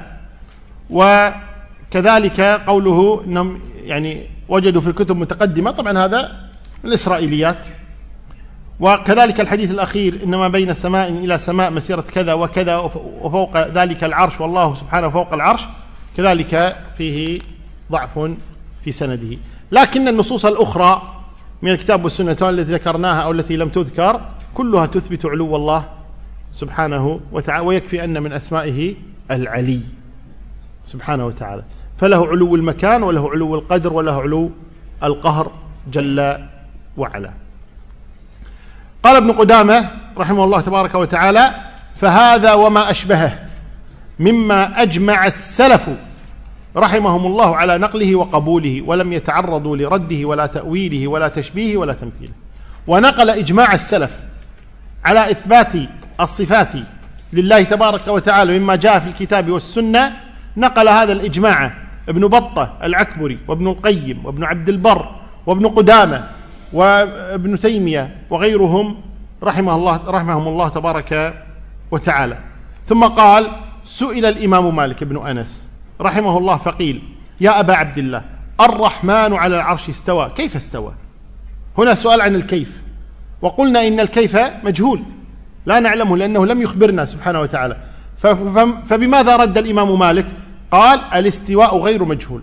وكذلك قوله أنهم يعني وجدوا في الكتب متقدمة، طبعا هذا الإسرائيليات. وكذلك الحديث الأخير: إنما بين سماء إلى سماء مسيرة كذا وكذا وفوق ذلك العرش والله سبحانه فوق العرش، كذلك فيه ضعف في سنده. لكن النصوص الأخرى من الكتاب والسنة التي ذكرناها أو التي لم تذكر كلها تثبت علو الله سبحانه وتعالى، ويكفي أن من أسمائه العلي سبحانه وتعالى، فله علو المكان وله علو القدر وله علو القهر جل وعلا. قال ابن قدامة رحمه الله تبارك وتعالى: فهذا وما أشبهه مما أجمع السلف رحمهم الله على نقله وقبوله، ولم يتعرضوا لرده ولا تأويله ولا تشبيهه ولا تمثيله. ونقل إجماع السلف على إثبات الصفات لله تبارك وتعالى مما جاء في الكتاب والسنة. نقل هذا الإجماع ابن بطة العكبري وابن القيم وابن عبد البر وابن قدامة وابن تيمية وغيرهم رحمهم الله تبارك وتعالى. ثم قال: سئل الإمام مالك بن أنس رحمه الله فقيل: يا أبا عبد الله، الرحمن على العرش استوى، كيف استوى؟ هنا سؤال عن الكيف، وقلنا إن الكيف مجهول لا نعلمه لأنه لم يخبرنا سبحانه وتعالى. فبماذا رد الإمام مالك؟ قال: الاستواء غير مجهول،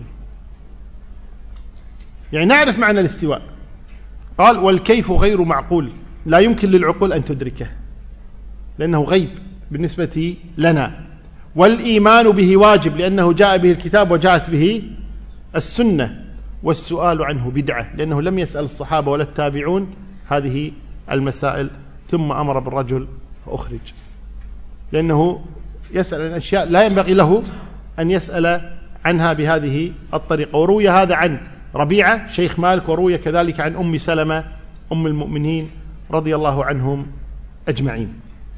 يعني نعرف معنى الاستواء. قال: والكيف غير معقول، لا يمكن للعقول أن تدركه لأنه غيب بالنسبة لنا. والإيمان به واجب لأنه جاء به الكتاب وجاءت به السنة. والسؤال عنه بدعة لأنه لم يسأل الصحابة ولا التابعون هذه المسائل. ثم أمر بالرجل فأخرج، لأنه يسأل عن أشياء لا ينبغي له أن يسأل عنها بهذه الطريقة. وروي هذا عن ربيعة شيخ مالك، وروي كذلك عن أم سلمة أم المؤمنين رضي الله عنهم أجمعين.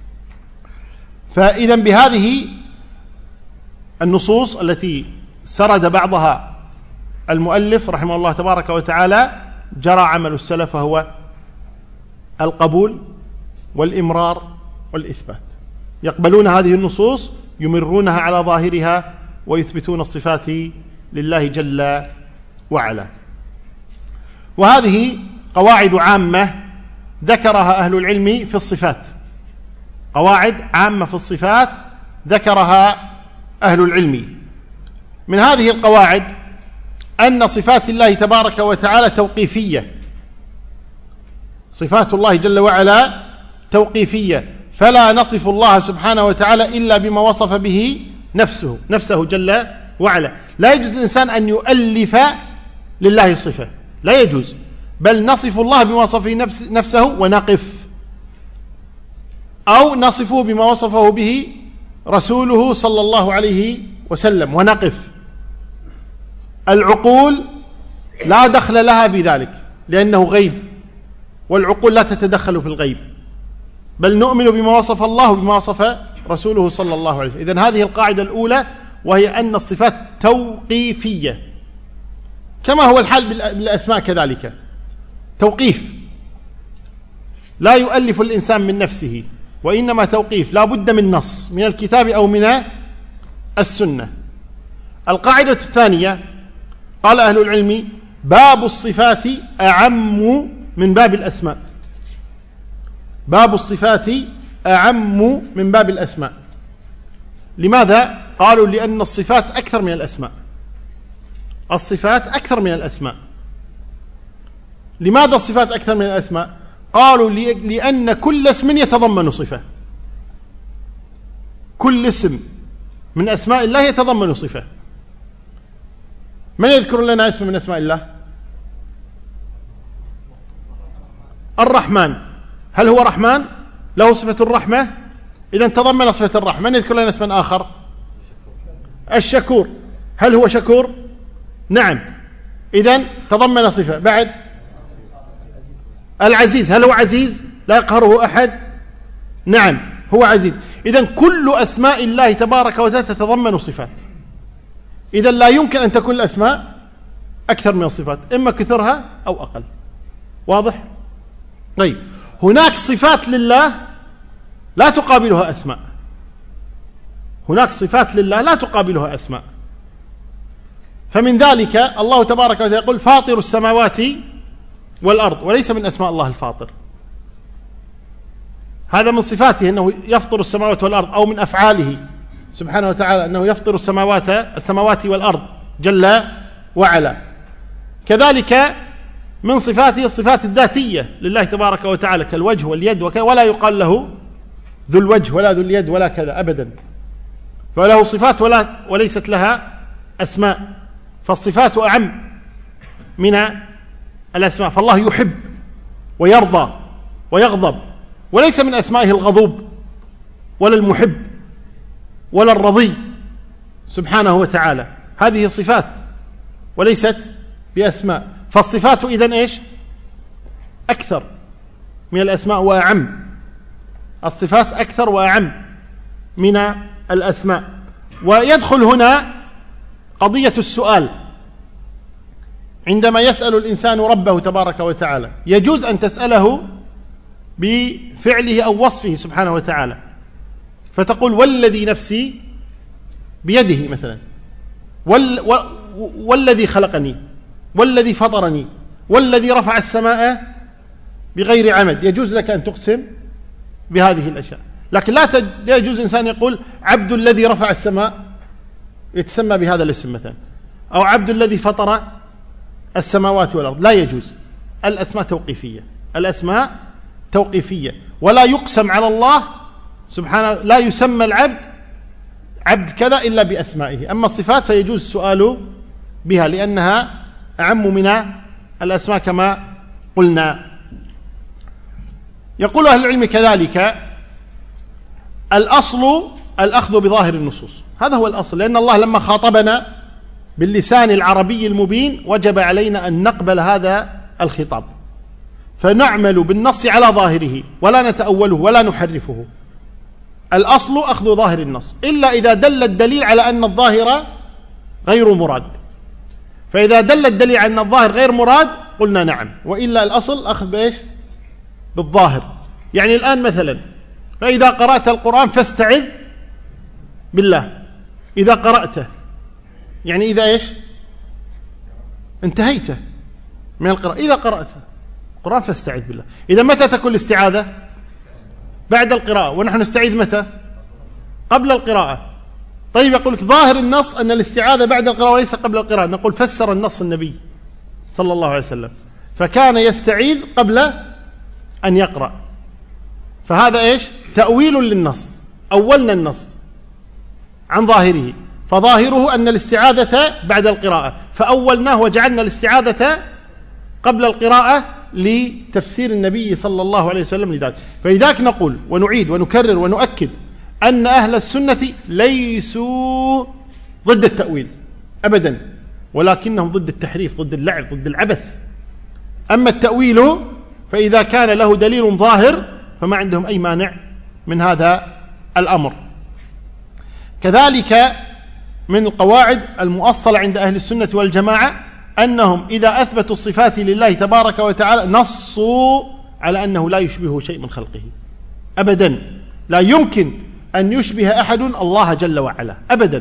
فإذا بهذه النصوص التي سرد بعضها المؤلف رحمه الله تبارك وتعالى جرى عمل السلف، هو القبول والإمرار والإثبات. يقبلون هذه النصوص يمرونها على ظاهرها ويثبتون الصفات لله جل وعلا. وهذه قواعد عامة ذكرها أهل العلم في الصفات، قواعد عامة في الصفات ذكرها أهل العلم. من هذه القواعد أن صفات الله تبارك وتعالى توقيفية، صفات الله جل وعلا توقيفية، فلا نصف الله سبحانه وتعالى إلا بما وصف به نفسه جل وعلا. لا يجوز الإنسان أن يؤلف لله صفة، لا يجوز، بل نصف الله بما وصف نفسه ونقف، أو نصفه بما وصفه به رسوله صلى الله عليه وسلم ونقف. العقول لا دخل لها بذلك لأنه غيب، والعقول لا تتدخل في الغيب، بل نؤمن بما وصف الله وبما وصف رسوله صلى الله عليه وسلم. إذن هذه القاعدة الأولى، وهي أن الصفات توقيفية، كما هو الحال بالأسماء كذلك، توقيف، لا يؤلف الإنسان من نفسه، وإنما توقيف، لا بد من نص من الكتاب أو من السنة. القاعدة الثانية قال أهل العلم: باب الصفات أعم من باب الأسماء. باب الصفات أعم من باب الأسماء. لماذا؟ قالوا: لأن الصفات أكثر من الأسماء. الصفات أكثر من الأسماء. لماذا الصفات أكثر من الأسماء؟ قالوا: لأن كل اسم يتضمن صفة، كل اسم من أسماء الله يتضمن صفة. من يذكر لنا اسم من أسماء الله؟ الرحمن. هل هو رحمن؟ له صفة الرحمة، إذن تضمن صفة الرحمة. من يذكر لنا اسما آخر؟ الشكور. هل هو شكور؟ نعم، إذن تضمن صفة. بعد العزيز. هل هو عزيز؟ لا يقهره أحد؟ نعم، هو عزيز. إذن كل أسماء الله تبارك وتعالى تتضمن صفات. إذن لا يمكن أن تكون الأسماء أكثر من الصفات، إما كثرها أو أقل. واضح؟ طيب، هناك صفات لله لا تقابلها أسماء، هناك صفات لله لا تقابلها أسماء. فمن ذلك الله تبارك وتعالى يقول: فاطر السماوات والأرض، وليس من أسماء الله الفاطر، هذا من صفاته أنه يفطر السماوات والأرض، أو من أفعاله سبحانه وتعالى أنه يفطر السماوات والأرض جل وعلا. كذلك من صفاته الصفات الذاتية لله تبارك وتعالى، كالوجه واليد وكذا، ولا يقال له ذو الوجه ولا ذو اليد ولا كذا أبدا، فله صفات وليست لها أسماء، فالصفات أعم من الأسماء. فالله يحب ويرضى ويغضب، وليس من أسمائه الغضوب ولا المحب ولا الرضي سبحانه وتعالى، هذه صفات وليست بأسماء. فالصفات إذن إيش؟ أكثر من الأسماء وأعم، الصفات أكثر وأعم من الأسماء. ويدخل هنا قضية السؤال. عندما يسأل الإنسان ربه تبارك وتعالى، يجوز أن تسأله بفعله أو وصفه سبحانه وتعالى، فتقول: والذي نفسي بيده مثلا، والذي خلقني، والذي فطرني، والذي رفع السماء بغير عمد. يجوز لك أن تقسم بهذه الأشياء، لكن لا يجوز إنسان يقول: عبد الذي رفع السماء، يتسمى بهذا الاسم مثلا، أو عبد الذي فطر السماوات والأرض، لا يجوز. الأسماء توقيفية، الأسماء توقيفية، ولا يقسم على الله سبحانه، لا يسمى العبد عبد كذا إلا بأسمائه. أما الصفات فيجوز السؤال بها لأنها أعم من الأسماء كما قلنا. يقول أهل العلم كذلك: الأصل الأخذ بظاهر النصوص، هذا هو الأصل، لأن الله لما خاطبنا باللسان العربي المبين وجب علينا أن نقبل هذا الخطاب، فنعمل بالنص على ظاهره ولا نتأوله ولا نحرفه. الأصل أخذ ظاهر النص، إلا إذا دل الدليل على أن الظاهر غير مراد، فإذا دل الدليل على أن الظاهر غير مراد قلنا نعم، وإلا الأصل أخذ بإيش؟ بالظاهر. يعني الآن مثلا فإذا قرأت القرآن فاستعذ بالله. إذا قرأته يعني إذا إيش؟ انتهيت من القراءة. إذا قرأت القرآن فاستعذ بالله. إذا متى تكون الاستعاذة؟ بعد القراءة، ونحن نستعيذ متى؟ قبل القراءة. طيب يقول لك ظاهر النص أن الاستعاذة بعد القراءة وليس قبل القراءة. نقول فسر النص النبي صلى الله عليه وسلم، فكان يستعيذ قبل أن يقرأ. فهذا إيش؟ تأويل للنص، أولنا النص عن ظاهره، فظاهره أن الاستعاذة بعد القراءة، فأولناه وجعلنا الاستعاذة قبل القراءة لتفسير النبي صلى الله عليه وسلم لذلك. فلذلك نقول ونعيد ونكرر ونؤكد أن أهل السنة ليسوا ضد التأويل أبدا، ولكنهم ضد التحريف، ضد اللعب، ضد العبث. أما التأويل فإذا كان له دليل ظاهر فما عندهم أي مانع من هذا الأمر. كذلك من القواعد المؤصلة عند أهل السنة والجماعة أنهم إذا أثبتوا الصفات لله تبارك وتعالى نصوا على أنه لا يشبه شيء من خلقه أبدا. لا يمكن أن يشبه أحد الله جل وعلا أبدا.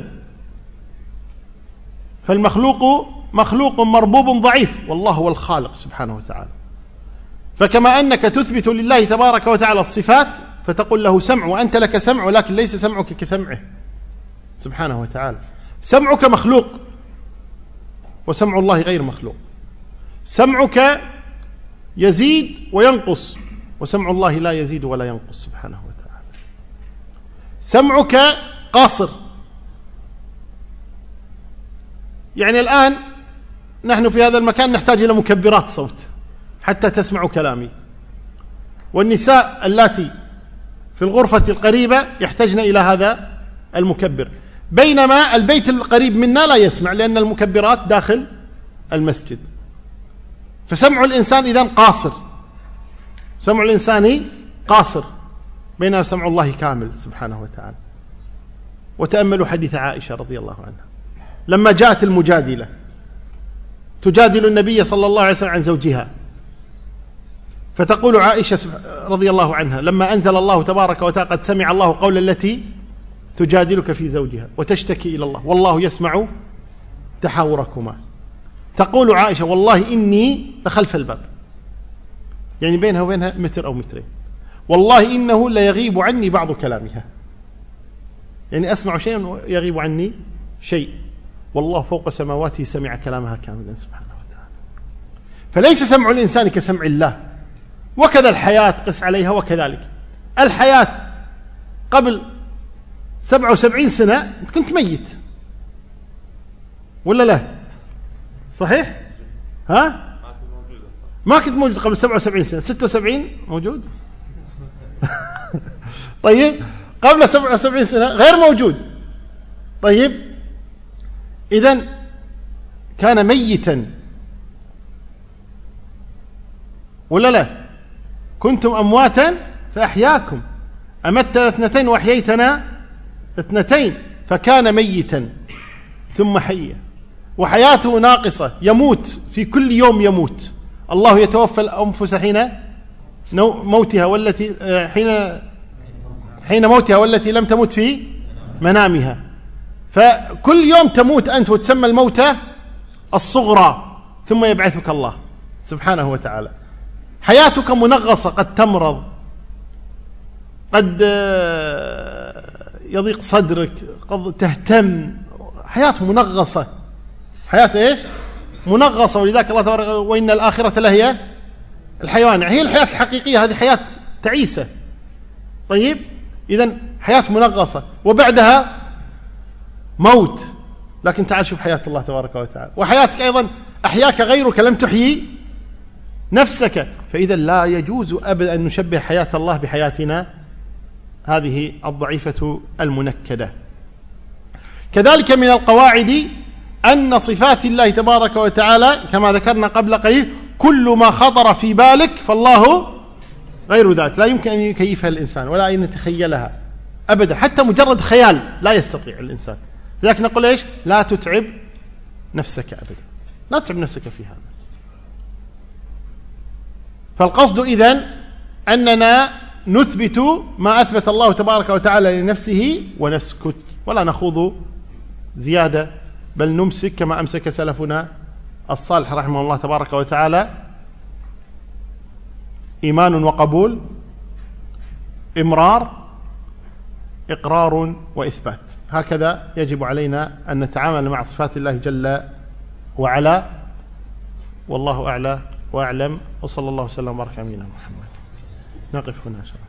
فالمخلوق مخلوق مربوب ضعيف، والله هو الخالق سبحانه وتعالى. فكما أنك تثبت لله تبارك وتعالى الصفات فتقول له سمع وأنت لك سمع، ولكن ليس سمعك كسمعه سبحانه وتعالى. سمعك مخلوق وسمع الله غير مخلوق. سمعك يزيد وينقص وسمع الله لا يزيد ولا ينقص سبحانه وتعالى. سمعك قاصر، يعني الآن نحن في هذا المكان نحتاج إلى مكبرات صوت حتى تسمع كلامي، والنساء اللاتي في الغرفة القريبة يحتاجن إلى هذا المكبر، بينما البيت القريب منا لا يسمع لأن المكبرات داخل المسجد. فسمع الإنسان إذن قاصر، سمع الإنسان قاصر، بينما سمع الله كامل سبحانه وتعالى. وتأملوا حديث عائشة رضي الله عنها لما جاءت المجادلة تجادل النبي صلى الله عليه وسلم عن زوجها، فتقول عائشة رضي الله عنها لما أنزل الله تبارك وتعالى قد سمع الله قول التي تجادلك في زوجها وتشتكي إلى الله والله يسمع تحاوركما، تقول عائشة والله إني لخلف الباب، يعني بينها وبينها متر أو مترين، والله إنه ليغيب عني بعض كلامها، يعني أسمع شيئا ويغيب عني شيء، والله فوق سماواته سمع كلامها كاملا سبحانه وتعالى. فليس سمع الإنسان كسمع الله. وكذا الحياة قس عليها، وكذلك الحياة قبل 77 سنة أنت كنت ميت ولا لا؟ صحيح؟ ها؟ ما كنت موجود قبل 77 سنة. 76 موجود؟ طيب قبل 77 سنة غير موجود. طيب إذن كان ميتا ولا لا؟ كنتم أمواتا فأحياكم، أمتنا 2 وأحييتنا 2، فكان ميتا ثم حي، وحياته ناقصة، يموت في كل يوم يموت. الله يتوفى الأنفس حين موتها والتي حين موتها والتي لم تمت في منامها. فكل يوم تموت أنت وتسمى الموتى الصغرى، ثم يبعثك الله سبحانه وتعالى. حياتك منغصة، قد تمرض، قد يضيق صدرك، قد تهتم، حياة منغصة، حياة إيش؟ منغصة. ولذلك الله تبارك وإن الآخرة لهي الحيوان، هي الحياة الحقيقية، هذه حياة تعيسة. طيب إذن حياة منغصة وبعدها موت. لكن تعال شوف حياة الله تبارك وتعالى، وحياتك أيضا أحياك غيرك، لم تحيي نفسك. فإذا لا يجوز أبدا أن نشبه حياة الله بحياتنا هذه الضعيفة المنكدة. كذلك من القواعد أن صفات الله تبارك وتعالى كما ذكرنا قبل قليل كل ما خطر في بالك فالله غير ذلك، لا يمكن أن يكيفها الإنسان ولا أن يتخيلها أبدا، حتى مجرد خيال لا يستطيع الإنسان. لذلك نقول إيش؟ لا تتعب نفسك أبدا، لا تتعب نفسك في هذا. فالقصد إذن أننا نثبت ما أثبت الله تبارك وتعالى لنفسه ونسكت ولا نخوض زيادة، بل نمسك كما أمسك سلفنا الصالح رحمه الله تبارك وتعالى: إيمان وقبول، إمرار، إقرار وإثبات. هكذا يجب علينا أن نتعامل مع صفات الله جل وعلا، والله أعلى وأعلم، وصلى الله وسلم وبارك على نبينا محمد. نقف هنا إن شاء الله.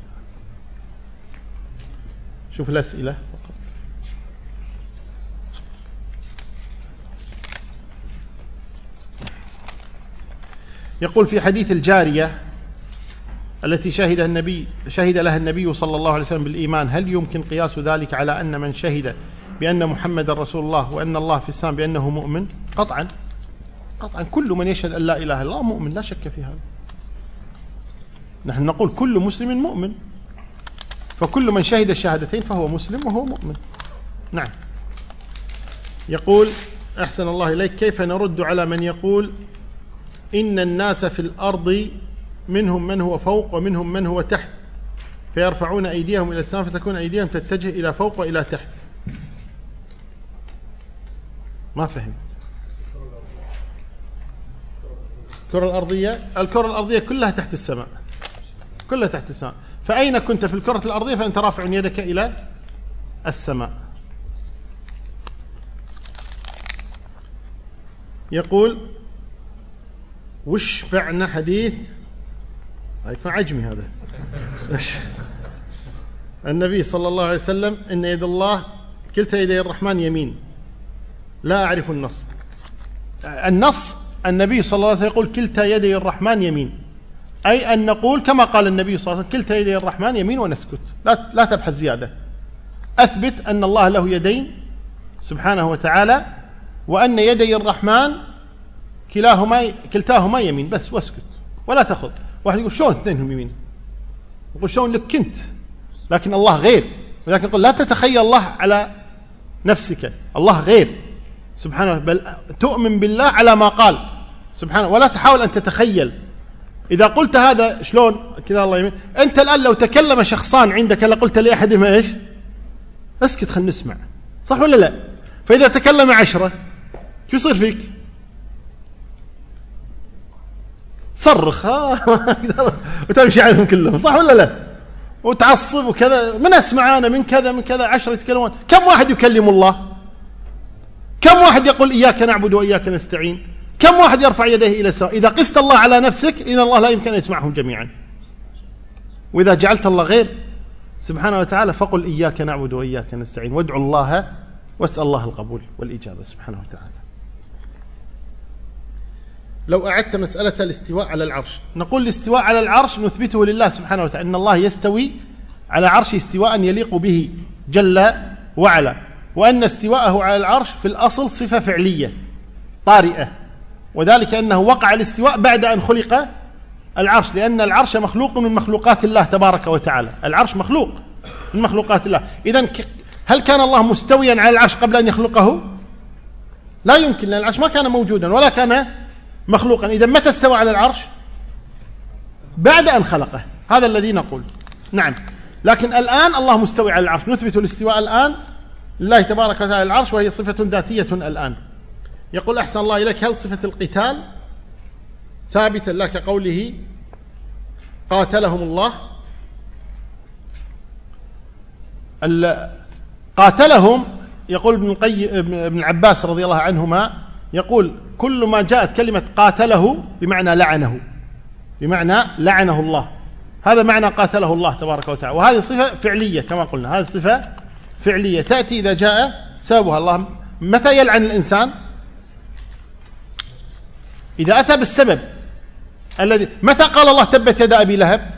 شوف الأسئلة. يقول: في حديث الجارية التي شهد لها النبي صلى الله عليه وسلم بالإيمان، هل يمكن قياس ذلك على أن من شهد بأن محمد رسول الله وأن الله في السماء بأنه مؤمن؟ قطعا قطعا، كل من يشهد أن لا إله إلا الله مؤمن، لا شك في هذا. نحن نقول كل مسلم مؤمن، فكل من شهد الشهادتين فهو مسلم وهو مؤمن. نعم. يقول: أحسن الله إليك، كيف نرد على من يقول إن الناس في الأرض منهم من هو فوق ومنهم من هو تحت، فيرفعون أيديهم إلى السماء فتكون أيديهم تتجه إلى فوق وإلى تحت؟ ما فهم. الكرة الأرضية كلها تحت السماء، كلها تحت السماء، فأين كنت في الكرة الأرضية فأنت رافع يدك إلى السماء. يقول: وش معنى حديث يكون عجمي هذا النبي صلى الله عليه وسلم إن يد الله كلتا يدي الرحمن يمين؟ لا أعرف النص النبي صلى الله عليه وسلم يقول كلتا يدي الرحمن يمين، أي أن نقول كما قال النبي صلى الله عليه وسلم كلتا يدي الرحمن يمين ونسكت، لا تبحث زيادة. أثبت أن الله له يدين سبحانه وتعالى، وأن يدي الرحمن كلتاهما يمين بس، واسكت ولا تأخذ. واحد يقول شلون اثنينهم يمين؟ يقول شلون لك كنت، لكن الله غير، ولكن يقول لا تتخيل الله على نفسك، الله غير سبحانه، بل تؤمن بالله على ما قال سبحانه، ولا تحاول أن تتخيل. إذا قلت هذا شلون كذا الله يمين، أنت الآن لو تكلم شخصان عندك لقلت لأحدهما إيش؟ اسكت خلنا نسمع، صح ولا لا؟ فإذا تكلم 10 شو يصير فيك؟ تصرخ وتمشي عنهم كلهم، صح ولا لا؟ وتعصب وكذا، من أسمع أنا من كذا من كذا، 10 يتكلمون. كم واحد يكلم الله؟ كم واحد يقول إياك نعبد وإياك نستعين؟ كم واحد يرفع يديه إلى السماء؟ إذا قست الله على نفسك إن الله لا يمكن أن يسمعهم جميعا. وإذا جعلت الله غير سبحانه وتعالى فقل إياك نعبد وإياك نستعين، وادعوا الله واسأل الله القبول والإجابة سبحانه وتعالى. لو أعدت مسألة الاستواء على العرش، نقول الاستواء على العرش نثبته لله سبحانه وتعالى، أن الله يستوي على عرشه استواء يليق به جل وعلا، وأن استواءه على العرش في الأصل صفة فعلية طارئة، وذلك أنه وقع الاستواء بعد أن خلق العرش، لأن العرش مخلوق من مخلوقات الله تبارك وتعالى، العرش مخلوق من مخلوقات الله. إذن هل كان الله مستويا على العرش قبل أن يخلقه؟ لا يمكن، لأن العرش ما كان موجودا ولا كان مخلوقا. إذا متى استوى على العرش؟ بعد أن خلقه، هذا الذي نقول. نعم، لكن الآن الله مستوي على العرش، نثبت الاستواء الآن لله تبارك وتعالى على العرش، وهي صفة ذاتية الآن. يقول أحسن الله إليك، هل صفة القتال ثابتة لك قوله قاتلهم الله؟ قاتلهم، يقول ابن عباس رضي الله عنهما، يقول كل ما جاءت كلمة قاتله بمعنى لعنه، بمعنى لعنه الله، هذا معنى قاتله الله تبارك وتعالى. وهذه صفة فعلية كما قلنا، هذه صفة فعلية تأتي إذا جاء سببها. الله متى يلعن الإنسان؟ إذا أتى بالسبب الذي، متى قال الله تبت يد أبي لهب؟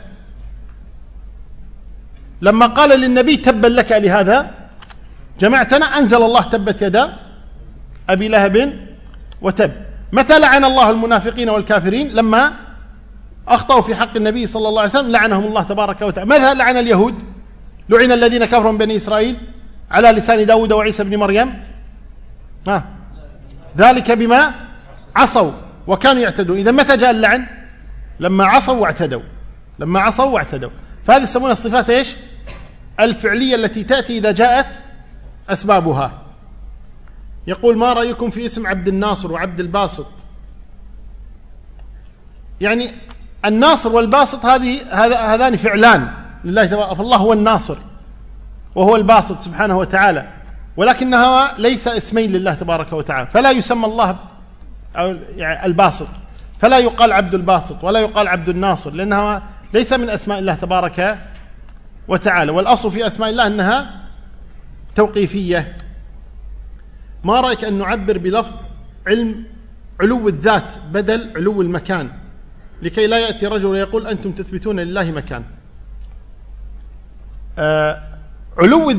لما قال للنبي تبا لك لهذا جمعتنا، أنزل الله تبت يد أبي لهب وتب. متى لعن الله المنافقين والكافرين؟ لما أخطأوا في حق النبي صلى الله عليه وسلم لعنهم الله تبارك وتعالى. ماذا لعن اليهود؟ لعن الذين كفروا من بني إسرائيل على لسان داود وعيسى بن مريم، ذلك بما عصوا وكانوا يعتدون. إذا متى جاء اللعن؟ لما عصوا واعتدوا، لما عصوا واعتدوا. فهذه يسمونها الصفات إيش؟ الفعلية التي تأتي إذا جاءت أسبابها. يقول: ما رأيكم في اسم عبد الناصر وعبد الباسط؟ يعني الناصر والباسط هذان فعلان لله تبارك، فالله هو الناصر وهو الباسط سبحانه وتعالى، ولكنها ليس اسمين لله تبارك وتعالى، فلا يسمى الله الباسط، فلا يقال عبد الباسط ولا يقال عبد الناصر، لأنها ليس من أسماء الله تبارك وتعالى، والأصل في أسماء الله أنها توقيفية. ما رأيك أن نعبر بلفظ علو الذات بدل علو المكان، لكي لا يأتي رجل ويقول أنتم تثبتون لله مكان؟ علو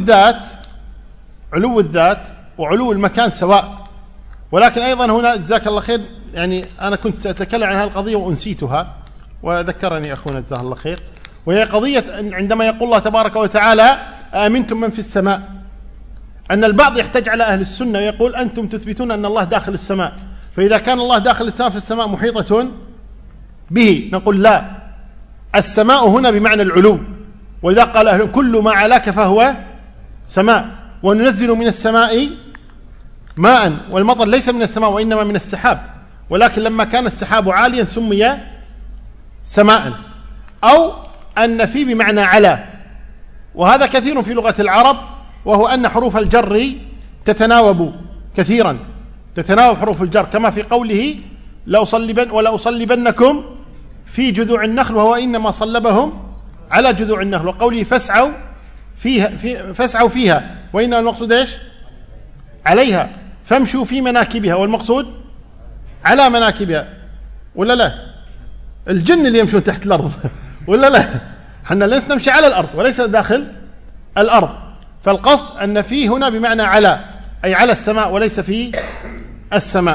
الذات وعلو المكان سواء، ولكن أيضا هنا جزاك الله خير، يعني أنا كنت سأتكلم عن هذه القضية وأنسيتها وذكرني أخونا جزاه الله خير، وهي قضية عندما يقول الله تبارك وتعالى: آمنتم من في السماء، أن البعض يحتج على أهل السنة ويقول: أنتم تثبتون أن الله داخل السماء، فإذا كان الله داخل السماء فالسماء محيطة به. نقول: لا، السماء هنا بمعنى العلو، ولذا قال أهل: كل ما علاك فهو سماء، وننزل من السماء ماء، والمطر ليس من السماء وإنما من السحاب، ولكن لما كان السحاب عاليا سمي سماء. أو أن في بمعنى على، وهذا كثير في لغة العرب، وهو أن حروف الجر تتناوب كثيرا، تتناوب حروف الجر، كما في قوله: لأصلبنكم في جذوع النخل، وهو إنما صلبهم على جذوع النخل، وقوله: فاسعوا فيها، وإنما المقصود إيش؟ عليها، فامشوا في مناكبها، والمقصود على مناكبها، ولا لا؟ الجن اللي يمشون تحت الأرض ولا لا؟ حنا لسنا نمشي على الأرض وليس داخل الأرض، فالقصد أن في هنا بمعنى على، أي على السماء وليس في السماء.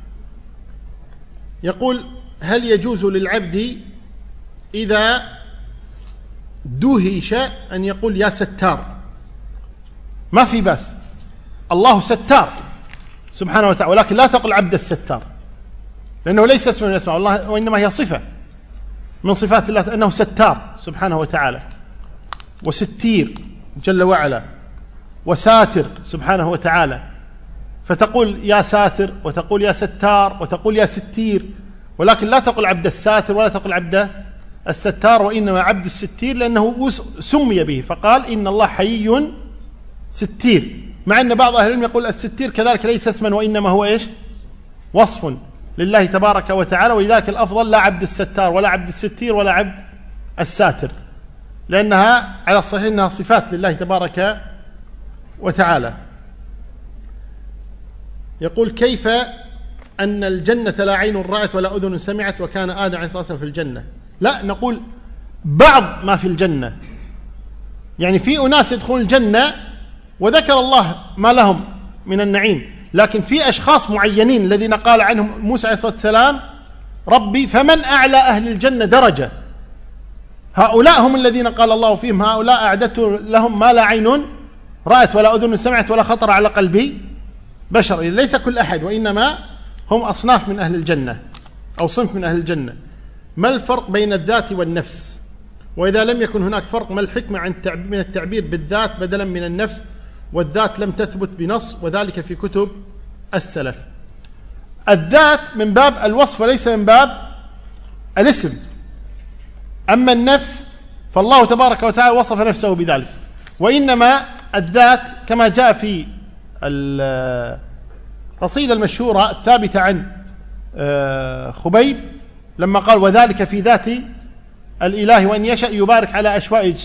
يقول: هل يجوز للعبد إذا دهش أن يقول يا ستار؟ ما في بأس، الله ستار سبحانه وتعالى، ولكن لا تقل عبد الستار، لأنه ليس اسم من اسماء الله، وإنما هي صفة من صفات الله، أنه ستار سبحانه وتعالى، وستير جل وعلا، وساتر سبحانه وتعالى، فتقول يا ساتر، وتقول يا ستار، وتقول يا ستير، ولكن لا تقل عبد الساتر ولا تقل عبد الستار، وإنما عبد الستير لأنه سمي به، فقال: إن الله حيي ستير، مع أن بعض أهل العلم يقول الستير كذلك ليس اسما، وإنما هو إيش؟ وصف لله تبارك وتعالى، ولذلك الأفضل لا عبد الستار ولا عبد الستير ولا عبد الساتر، لأنها على الصحيح أنها صفات لله تبارك وتعالى. يقول: كيف أن الجنة لا عين رأت ولا أذن سمعت، وكان آدم عليه الصلاة والسلام في الجنة؟ لا، نقول بعض ما في الجنة، يعني في أناس يدخلون الجنة وذكر الله ما لهم من النعيم، لكن في أشخاص معينين الذين قال عنهم موسى عليه الصلاة والسلام: ربي فمن أعلى أهل الجنة درجة، هؤلاء هم الذين قال الله فيهم: هؤلاء أعددت لهم ما لا عين رأت ولا أذن سمعت ولا خطر على قلب بشر. ليس كل أحد، وإنما هم أصناف من أهل الجنة أو صنف من أهل الجنة. ما الفرق بين الذات والنفس؟ وإذا لم يكن هناك فرق، ما الحكمة من التعبير بالذات بدلا من النفس؟ والذات لم تثبت بنص، وذلك في كتب السلف. الذات من باب الوصف وليس من باب الاسم، أما النفس فالله تبارك وتعالى وصف نفسه بذلك، وإنما الذات كما جاء في القصيدة المشهورة الثابتة عن خبيب لما قال: وذلك في ذات الإله وإن يشأ يبارك على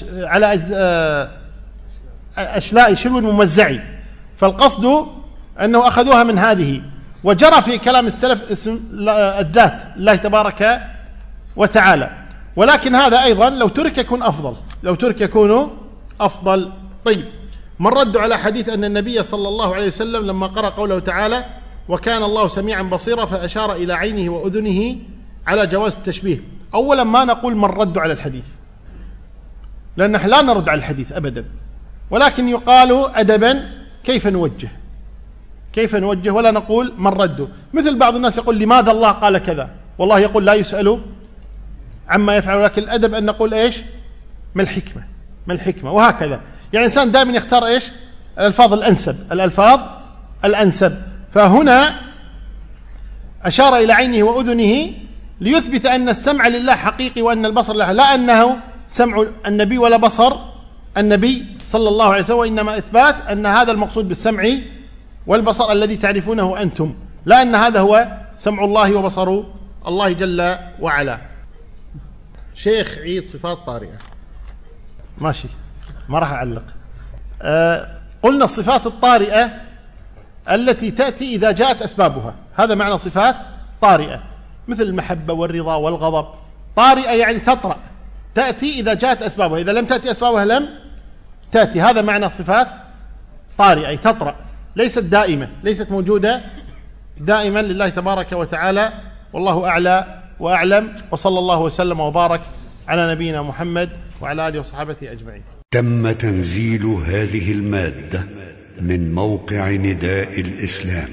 أشلاء شلو ممزعي، فالقصد أنه أخذوها من هذه، وجرى في كلام السلف اسم الذات الله تبارك وتعالى، ولكن هذا أيضا لو ترك يكون أفضل، لو ترك يكون أفضل. طيب، من رد على حديث أن النبي صلى الله عليه وسلم لما قرأ قوله تعالى: وكان الله سميعا بصيرا، فأشار إلى عينه وأذنه على جواز التشبيه؟ أولا ما نقول من رد على الحديث، لأن نحن لا نرد على الحديث أبدا، ولكن يقال أدبا كيف نوجه، ولا نقول من رده. مثل بعض الناس يقول: لماذا الله قال كذا؟ والله يقول: لا يسأل عما يفعل، ولكن الأدب أن نقول إيش؟ ما الحكمة؟ ما الحكمة؟ وهكذا. يعني الإنسان دائما يختار إيش؟ الألفاظ الأنسب، الألفاظ الأنسب. فهنا أشار إلى عينه وأذنه ليثبت أن السمع لله حقيقي وأن البصر لله، لا أنه سمع النبي ولا بصر النبي صلى الله عليه وسلم، وإنما إثبات أن هذا المقصود بالسمع والبصر الذي تعرفونه أنتم، لا أن هذا هو سمع الله وبصر الله جل وعلا. شيخ عيد صفات طارئة. ماشي، ما راح أعلق. قلنا الصفات الطارئة التي تأتي إذا جاءت أسبابها، هذا معنى صفات طارئة، مثل المحبة والرضا والغضب. طارئة يعني تطرأ، تأتي إذا جاءت أسبابها، إذا لم تأتي أسبابها لم تأتي. هذا معنى صفات طارئة، أي تطرأ، ليست دائمة، ليست موجودة دائما لله تبارك وتعالى. والله أعلى وأعلم، وصلى الله وسلم وبارك على نبينا محمد وعلى آله وصحابته أجمعين. تم تنزيل هذه المادة من موقع نداء الإسلام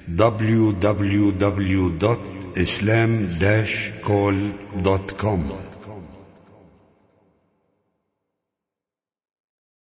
www.islam-call.com